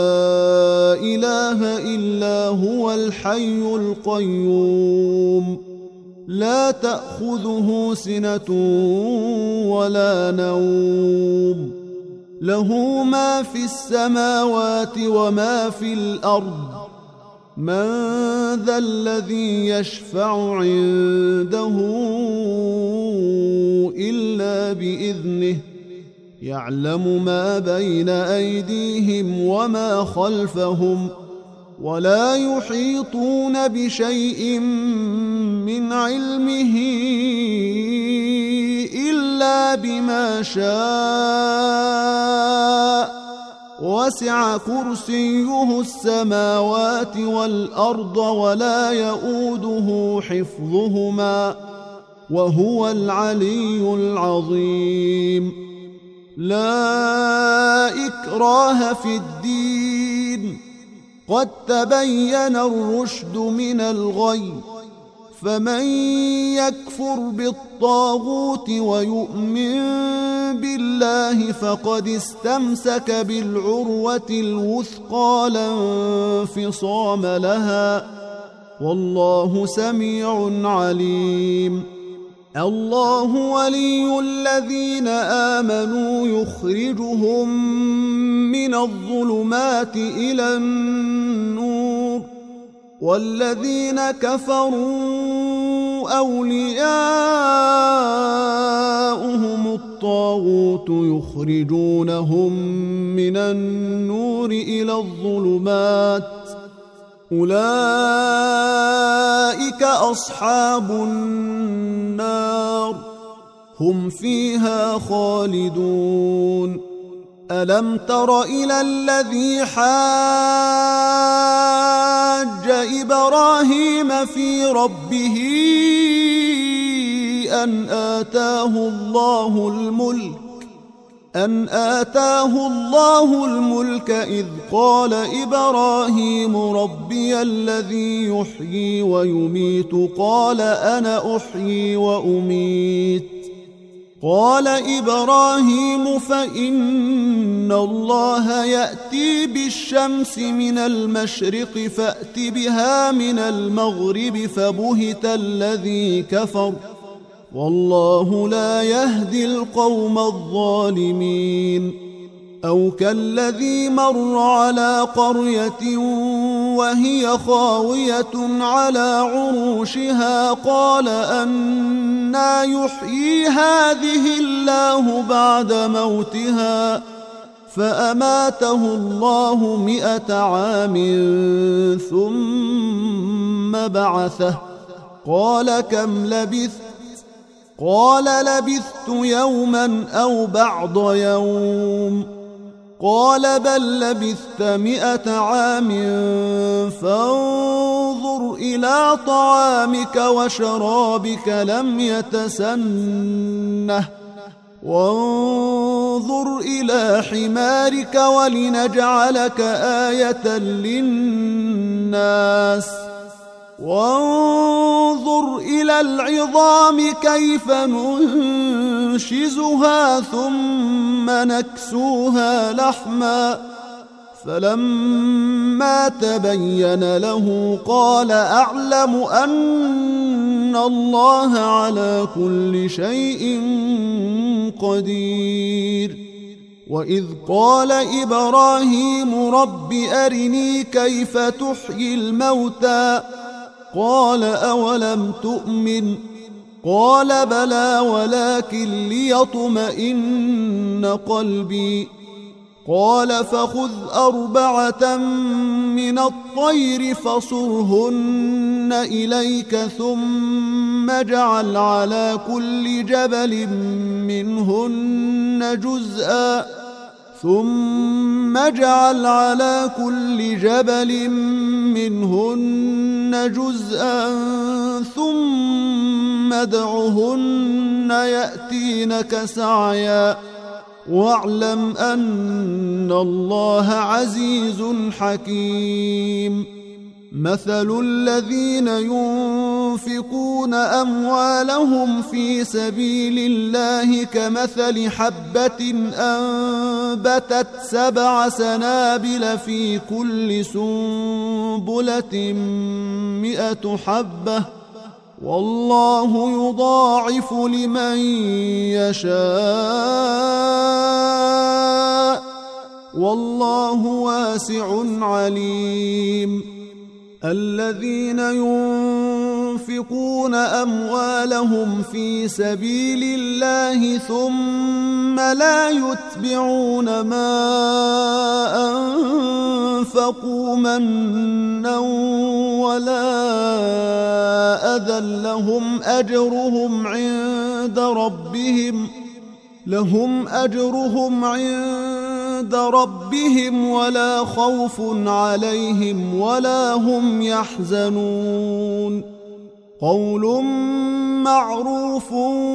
إله إلا هو الحي القيوم لا تأخذه سنة ولا نوم له ما في السماوات وما في الأرض من ذا الذي يشفع عنده إلا بإذنه يعلم ما بين أيديهم وما خلفهم ولا يحيطون بشيء من علمه إلا بما شاء وسع كرسيه السماوات والأرض ولا يؤوده حفظهما وهو العلي العظيم. لا إكراه في الدين، قد تبين الرشد من الغي، فمن يكفر بالطاغوت ويؤمن بالله فقد استمسك بالعروة الوثقى لا انفصام لها، والله سميع عليم. الله ولي الذين آمنوا يخرجهم من الظلمات إلى النور، والذين كفروا أولياؤهم الطاغوت يخرجونهم من النور إلى الظلمات، أولئك أصحاب النار هم فيها خالدون. ألم تر إلى الذي حاج إبراهيم في ربه أن آتاه الله الملك إذ قال إبراهيم ربي الذي يحيي ويميت قال أنا أحيي وأميت. قال إبراهيم فإن الله يأتي بالشمس من المشرق فأت بها من المغرب فبهت الذي كفر والله لا يهدي القوم الظالمين. أو كالذي مر على قرية وهي خاوية على عروشها قال أنى يحيي هذه الله بعد موتها فأماته الله 100 عام ثم بعثه قال كم لبثت؟ قال لبثت يوما أو بعض يوم. قال بل لبثت 100 عام فانظر إلى طعامك وشرابك لم يتسنه وانظر إلى حمارك ولنجعلك آية للناس وانظر إلى العظام كيف ننشزها ثم نكسوها لحما فلما تبين له قال أعلم أن الله على كل شيء قدير. وإذ قال إبراهيم رب أرني كيف تحيي الموتى قال أولم تؤمن قال بلى ولكن ليطمئن قلبي. قال فخذ 4 من الطير فصرهن إليك ثم اجعل على كل جبل منهن جزءا ثم ادعهن يأتينك سعيا واعلم أن الله عزيز حكيم. مثل الذين ينفقون أموالهم في سبيل الله كمثل حبة أنبتت 7 سنابل في كل سنبلة 100 حبة والله يضاعف لمن يشاء والله واسع عليم. الذين ينفقون أموالهم في سبيل الله ثم لا يتبعون ما ينفقوا منا ولا أذى لهم أجرهم عند ربهم ولا خوف عليهم ولا هم يحزنون قول معروف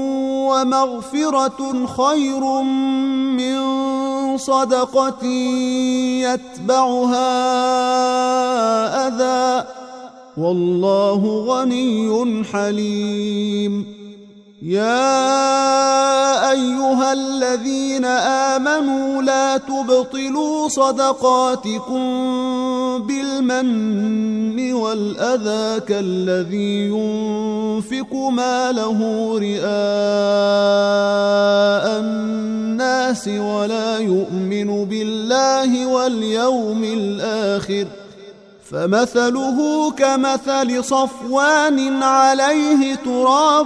ومغفرة خير من صدقة يتبعها أذى والله غني حليم يا أيها الذين آمنوا لا تبطلوا صدقاتكم بالمن والأذى كالذي ينفق ماله رئاء الناس ولا يؤمن بالله واليوم الآخر فمثله كمثل صفوان عليه تراب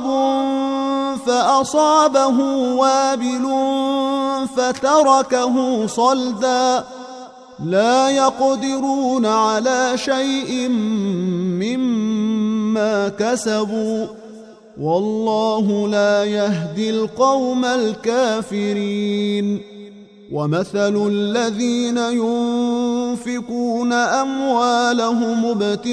فأصابه وابل فتركه صلدا لا يقدرون على شيء مما كسبوا والله لا يهدي القوم الكافرين ومثل الذين ينفقون أموالهم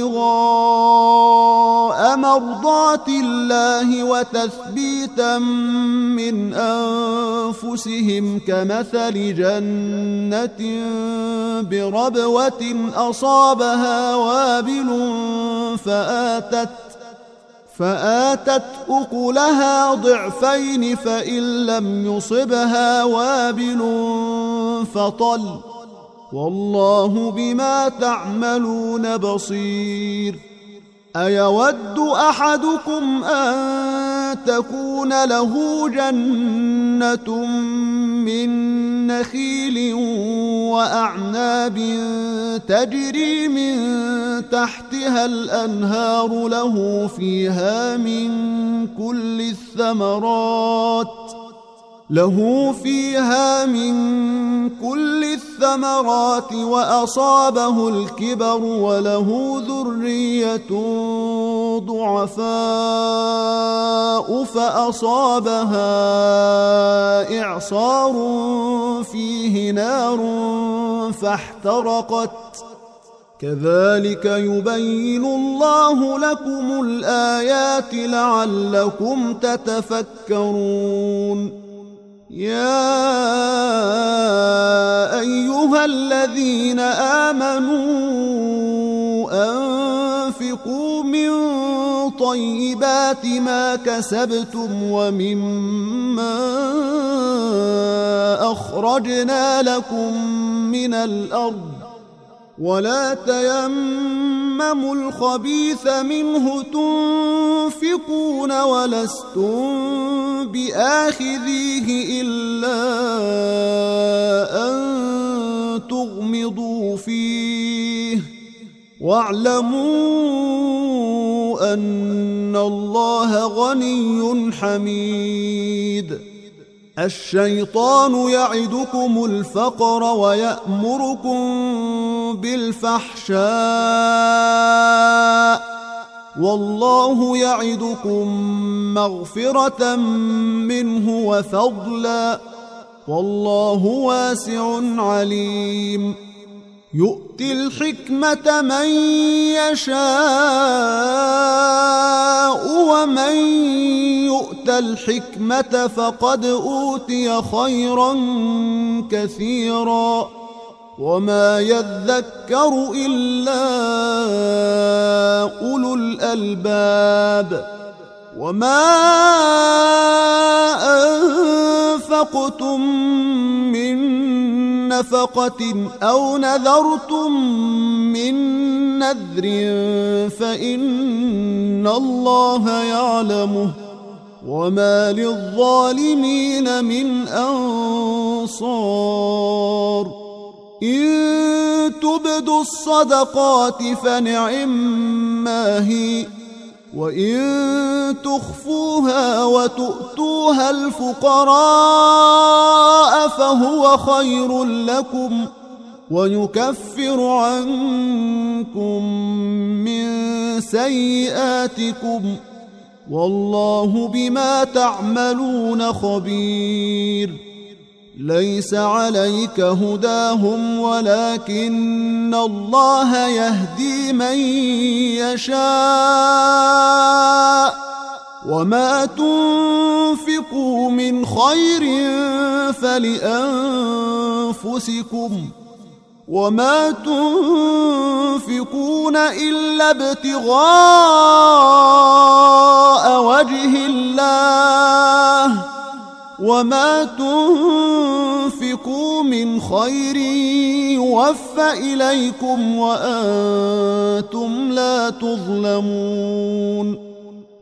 ابتغاء مرضات الله وتثبيتا من أنفسهم كمثل جنة بربوة أصابها وابل فآتت أكلها ضعفين فإن لم يصبها وابل فطل والله بما تعملون بصير أيود أحدكم أن تكون له جنة من نخيل وأعناب تجري من تحتها الأنهار له فيها من كل الثمرات وأصابه الكبر وله ذرية ضعفاء فأصابها إعصار فيه نار فاحترقت كذلك يبين الله لكم الآيات لعلكم تتفكرون يا أيها الذين آمنوا أنفقوا من طيبات ما كسبتم ومما أخرجنا لكم من الأرض ولا تيمموا الخبيث منه تنفقون ولستم بآخذيه إلا أن تغمضوا فيه واعلموا أن الله غني حميد الشيطان يعدكم الفقر ويأمركم بالفحشاء والله يعدكم مغفرة منه وفضلا والله واسع عليم يؤتي الحكمة من يشاء ومن يؤت الحكمة فقد أوتي خيرا كثيرا وما يذكر إلا أولو الألباب وما أنفقتم من نفقة أو نذرتم من نذر فإن الله يعلمه وما للظالمين من أنصار إن تبدوا الصدقات فنعما هي وإن تخفوها وتؤتوها الفقراء فهو خير لكم ويكفر عنكم من سيئاتكم والله بما تعملون خبير. ليس عليك هداهم ولكن الله يهدي من يشاء وما تنفقوا من خير فلأنفسكم وما تنفقون إلا ابتغاء وجه الله وما تنفقوا من خير يوفى إليكم وأنتم لا تظلمون.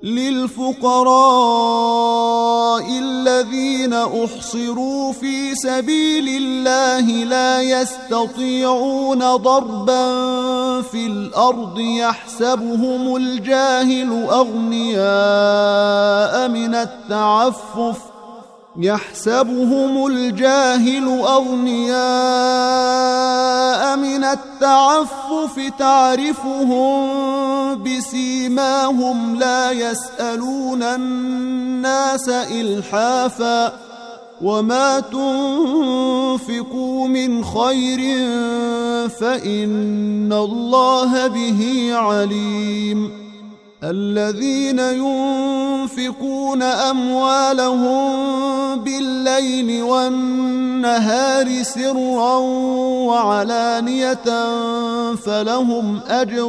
للفقراء الذين أحصروا في سبيل الله لا يستطيعون ضربا في الأرض يحسبهم الجاهل أغنياء من التعفف تعرفهم بسيماهم لا يسألون الناس إلحافا وما تنفقوا من خير فإن الله به عليم. الذين ينفقون أموالهم بالليل والنهار سرا وعلانية فلهم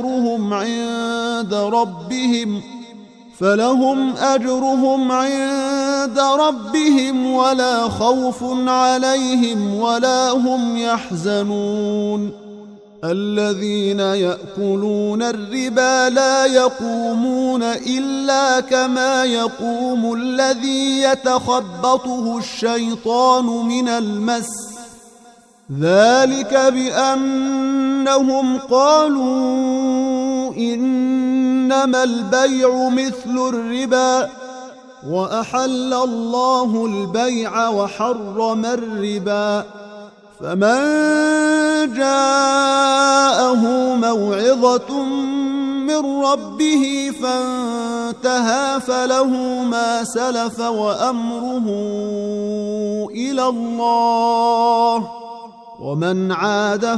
أجرهم عند ربهم ولا خوف عليهم ولا هم يحزنون. الذين يأكلون الربا لا يقومون إلا كما يقوم الذي يتخبطه الشيطان من المس ذلك بأنهم قالوا إنما البيع مثل الربا وأحل الله البيع وحرم الربا فمن جاءه موعظة من ربه فانتهى فله ما سلف وأمره إلى الله ومن عاد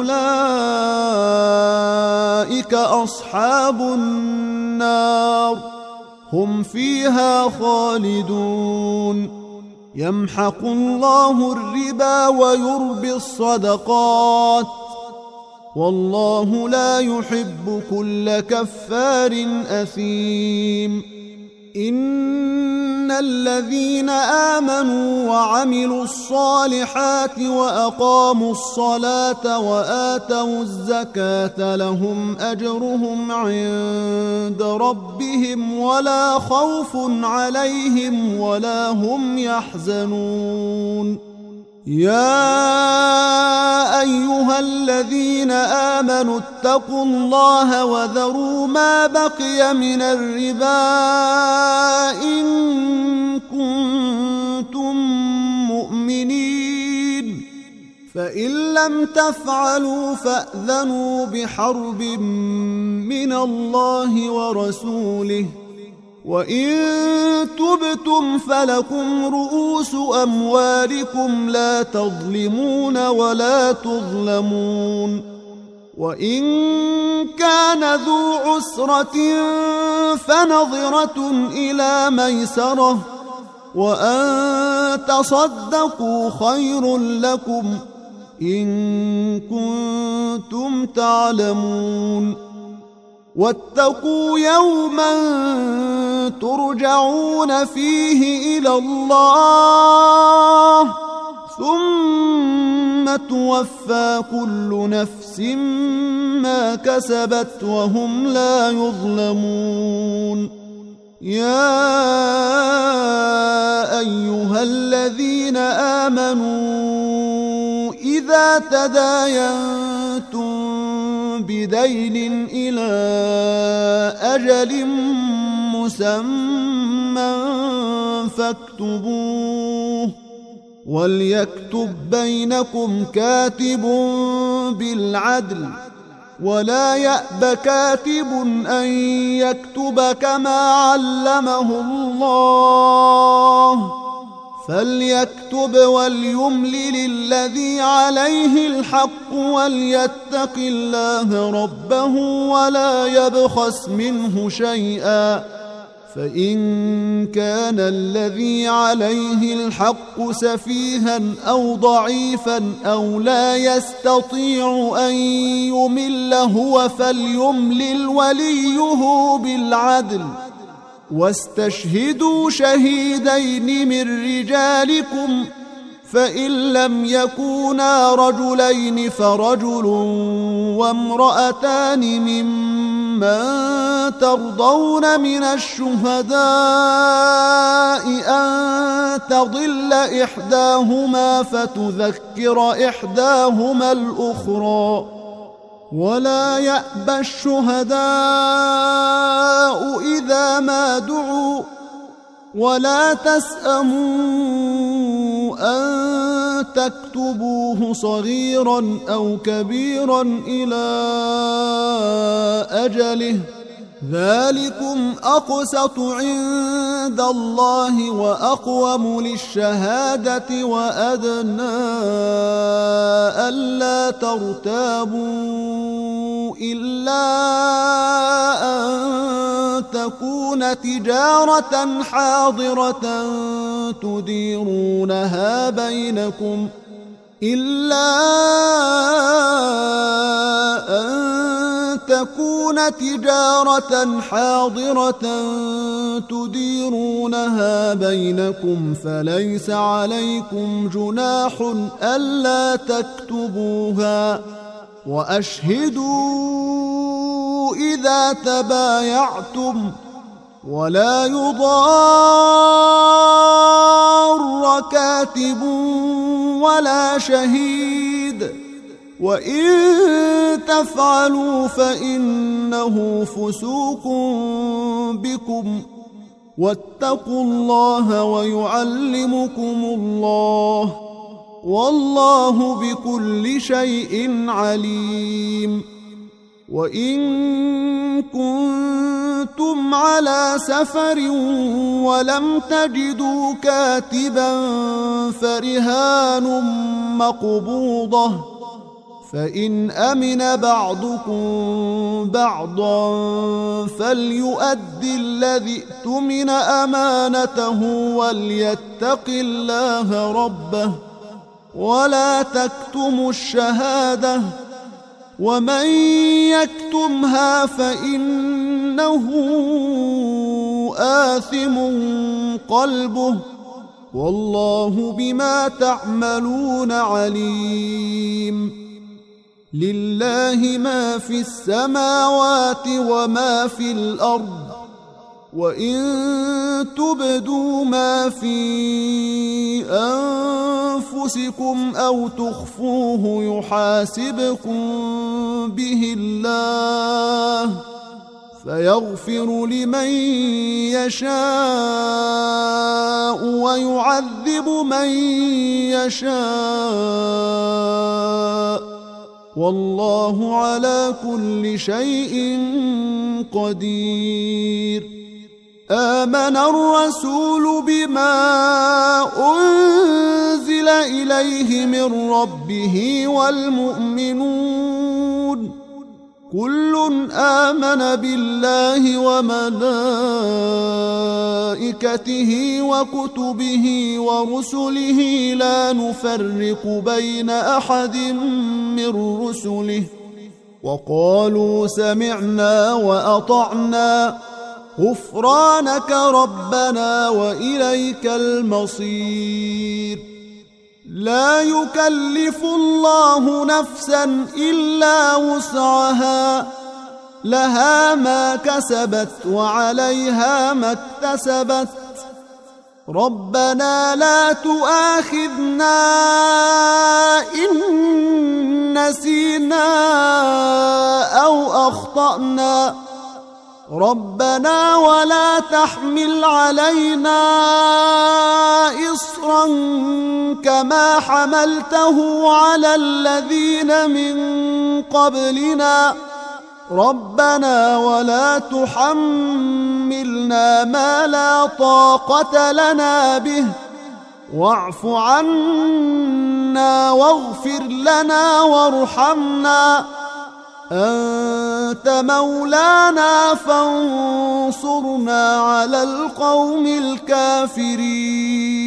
فأولئك أصحاب النار هم فيها خالدون. يمحق الله الربا ويربي الصدقات والله لا يحب كل كفار أثيم. إن الذين آمنوا وعملوا الصالحات وأقاموا الصلاة وآتوا الزكاة لهم أجرهم عند ربهم ولا خوف عليهم ولا هم يحزنون. يا أيها الذين آمنوا اتقوا الله وذروا ما بقي من الربا إن كنتم مؤمنين فإن لم تفعلوا فأذنوا بحرب من الله ورسوله وإن تبتم فلكم رؤوس أموالكم لا تظلمون ولا تظلمون. وإن كان ذو عسرة فنظرة إلى ميسرة وأن تصدقوا خير لكم إن كنتم تعلمون. واتقوا يوما ترجعون فيه إلى الله ثم توفى كل نفس ما كسبت وهم لا يظلمون. يا أيها الذين آمنوا إذا تداينتم بدين إلى أجل مسمى فاكتبوه وليكتب بينكم كاتب بالعدل ولا يأب كاتب أن يكتب كما علمه الله فليكتب وليملل الذي عليه الحق وليتق الله ربه ولا يبخس منه شيئا فإن كان الذي عليه الحق سفيها أو ضعيفا أو لا يستطيع أن يمل هو فليملل وليه بالعدل واستشهدوا شهيدين من رجالكم فإن لم يكونا رجلين فرجل وامرأتان ممن ترضون من الشهداء أن تضل إحداهما فتذكر إحداهما الأخرى ولا يأبى الشهداء إذا ما دعوا ولا تسأموا أن تكتبوه صغيرا أو كبيرا إلى أجله ذلكم أقسط عند الله وأقوم للشهادة وأدنى ألا ترتابوا إلا أن تكون تجارة حاضرة تديرونها بينكم فليس عليكم جناح ألا تكتبوها وأشهدوا إذا تبايعتم ولا يضار كاتب ولا شهيد وإن تفعلوا فإنه فسوق بكم واتقوا الله ويعلمكم الله والله بكل شيء عليم وإن كنتم على سفر ولم تجدوا كاتبا فرهان مقبوضة فإن أمن بعضكم بعضا فليؤد الذي اؤتمن أمانته وليتق الله ربه ولا تكتموا الشهادة ومن يكتمها فإنه آثم قلبه والله بما تعملون عليم لله ما في السماوات وما في الأرض وإن تبدوا ما في أنفسكم أو تخفوه يحاسبكم به الله فيغفر لمن يشاء ويعذب من يشاء والله على كل شيء قدير آمن الرسول بما أنزل إليه من ربه والمؤمنون كل آمن بالله وملائكته وكتبه ورسله لا نفرق بين أحد من رسله وقالوا سمعنا وأطعنا غفرانك ربنا وإليك المصير لا يكلف الله نفسا إلا وسعها لها ما كسبت وعليها ما اكتسبت ربنا لا تؤاخذنا إن نسينا أو أخطأنا ربنا ولا تحمل علينا إصرا كما حملته على الذين من قبلنا ربنا ولا تحملنا ما لا طاقة لنا به واعف عنا واغفر لنا وارحمنا أنت مولانا فانصرنا على القوم الكافرين.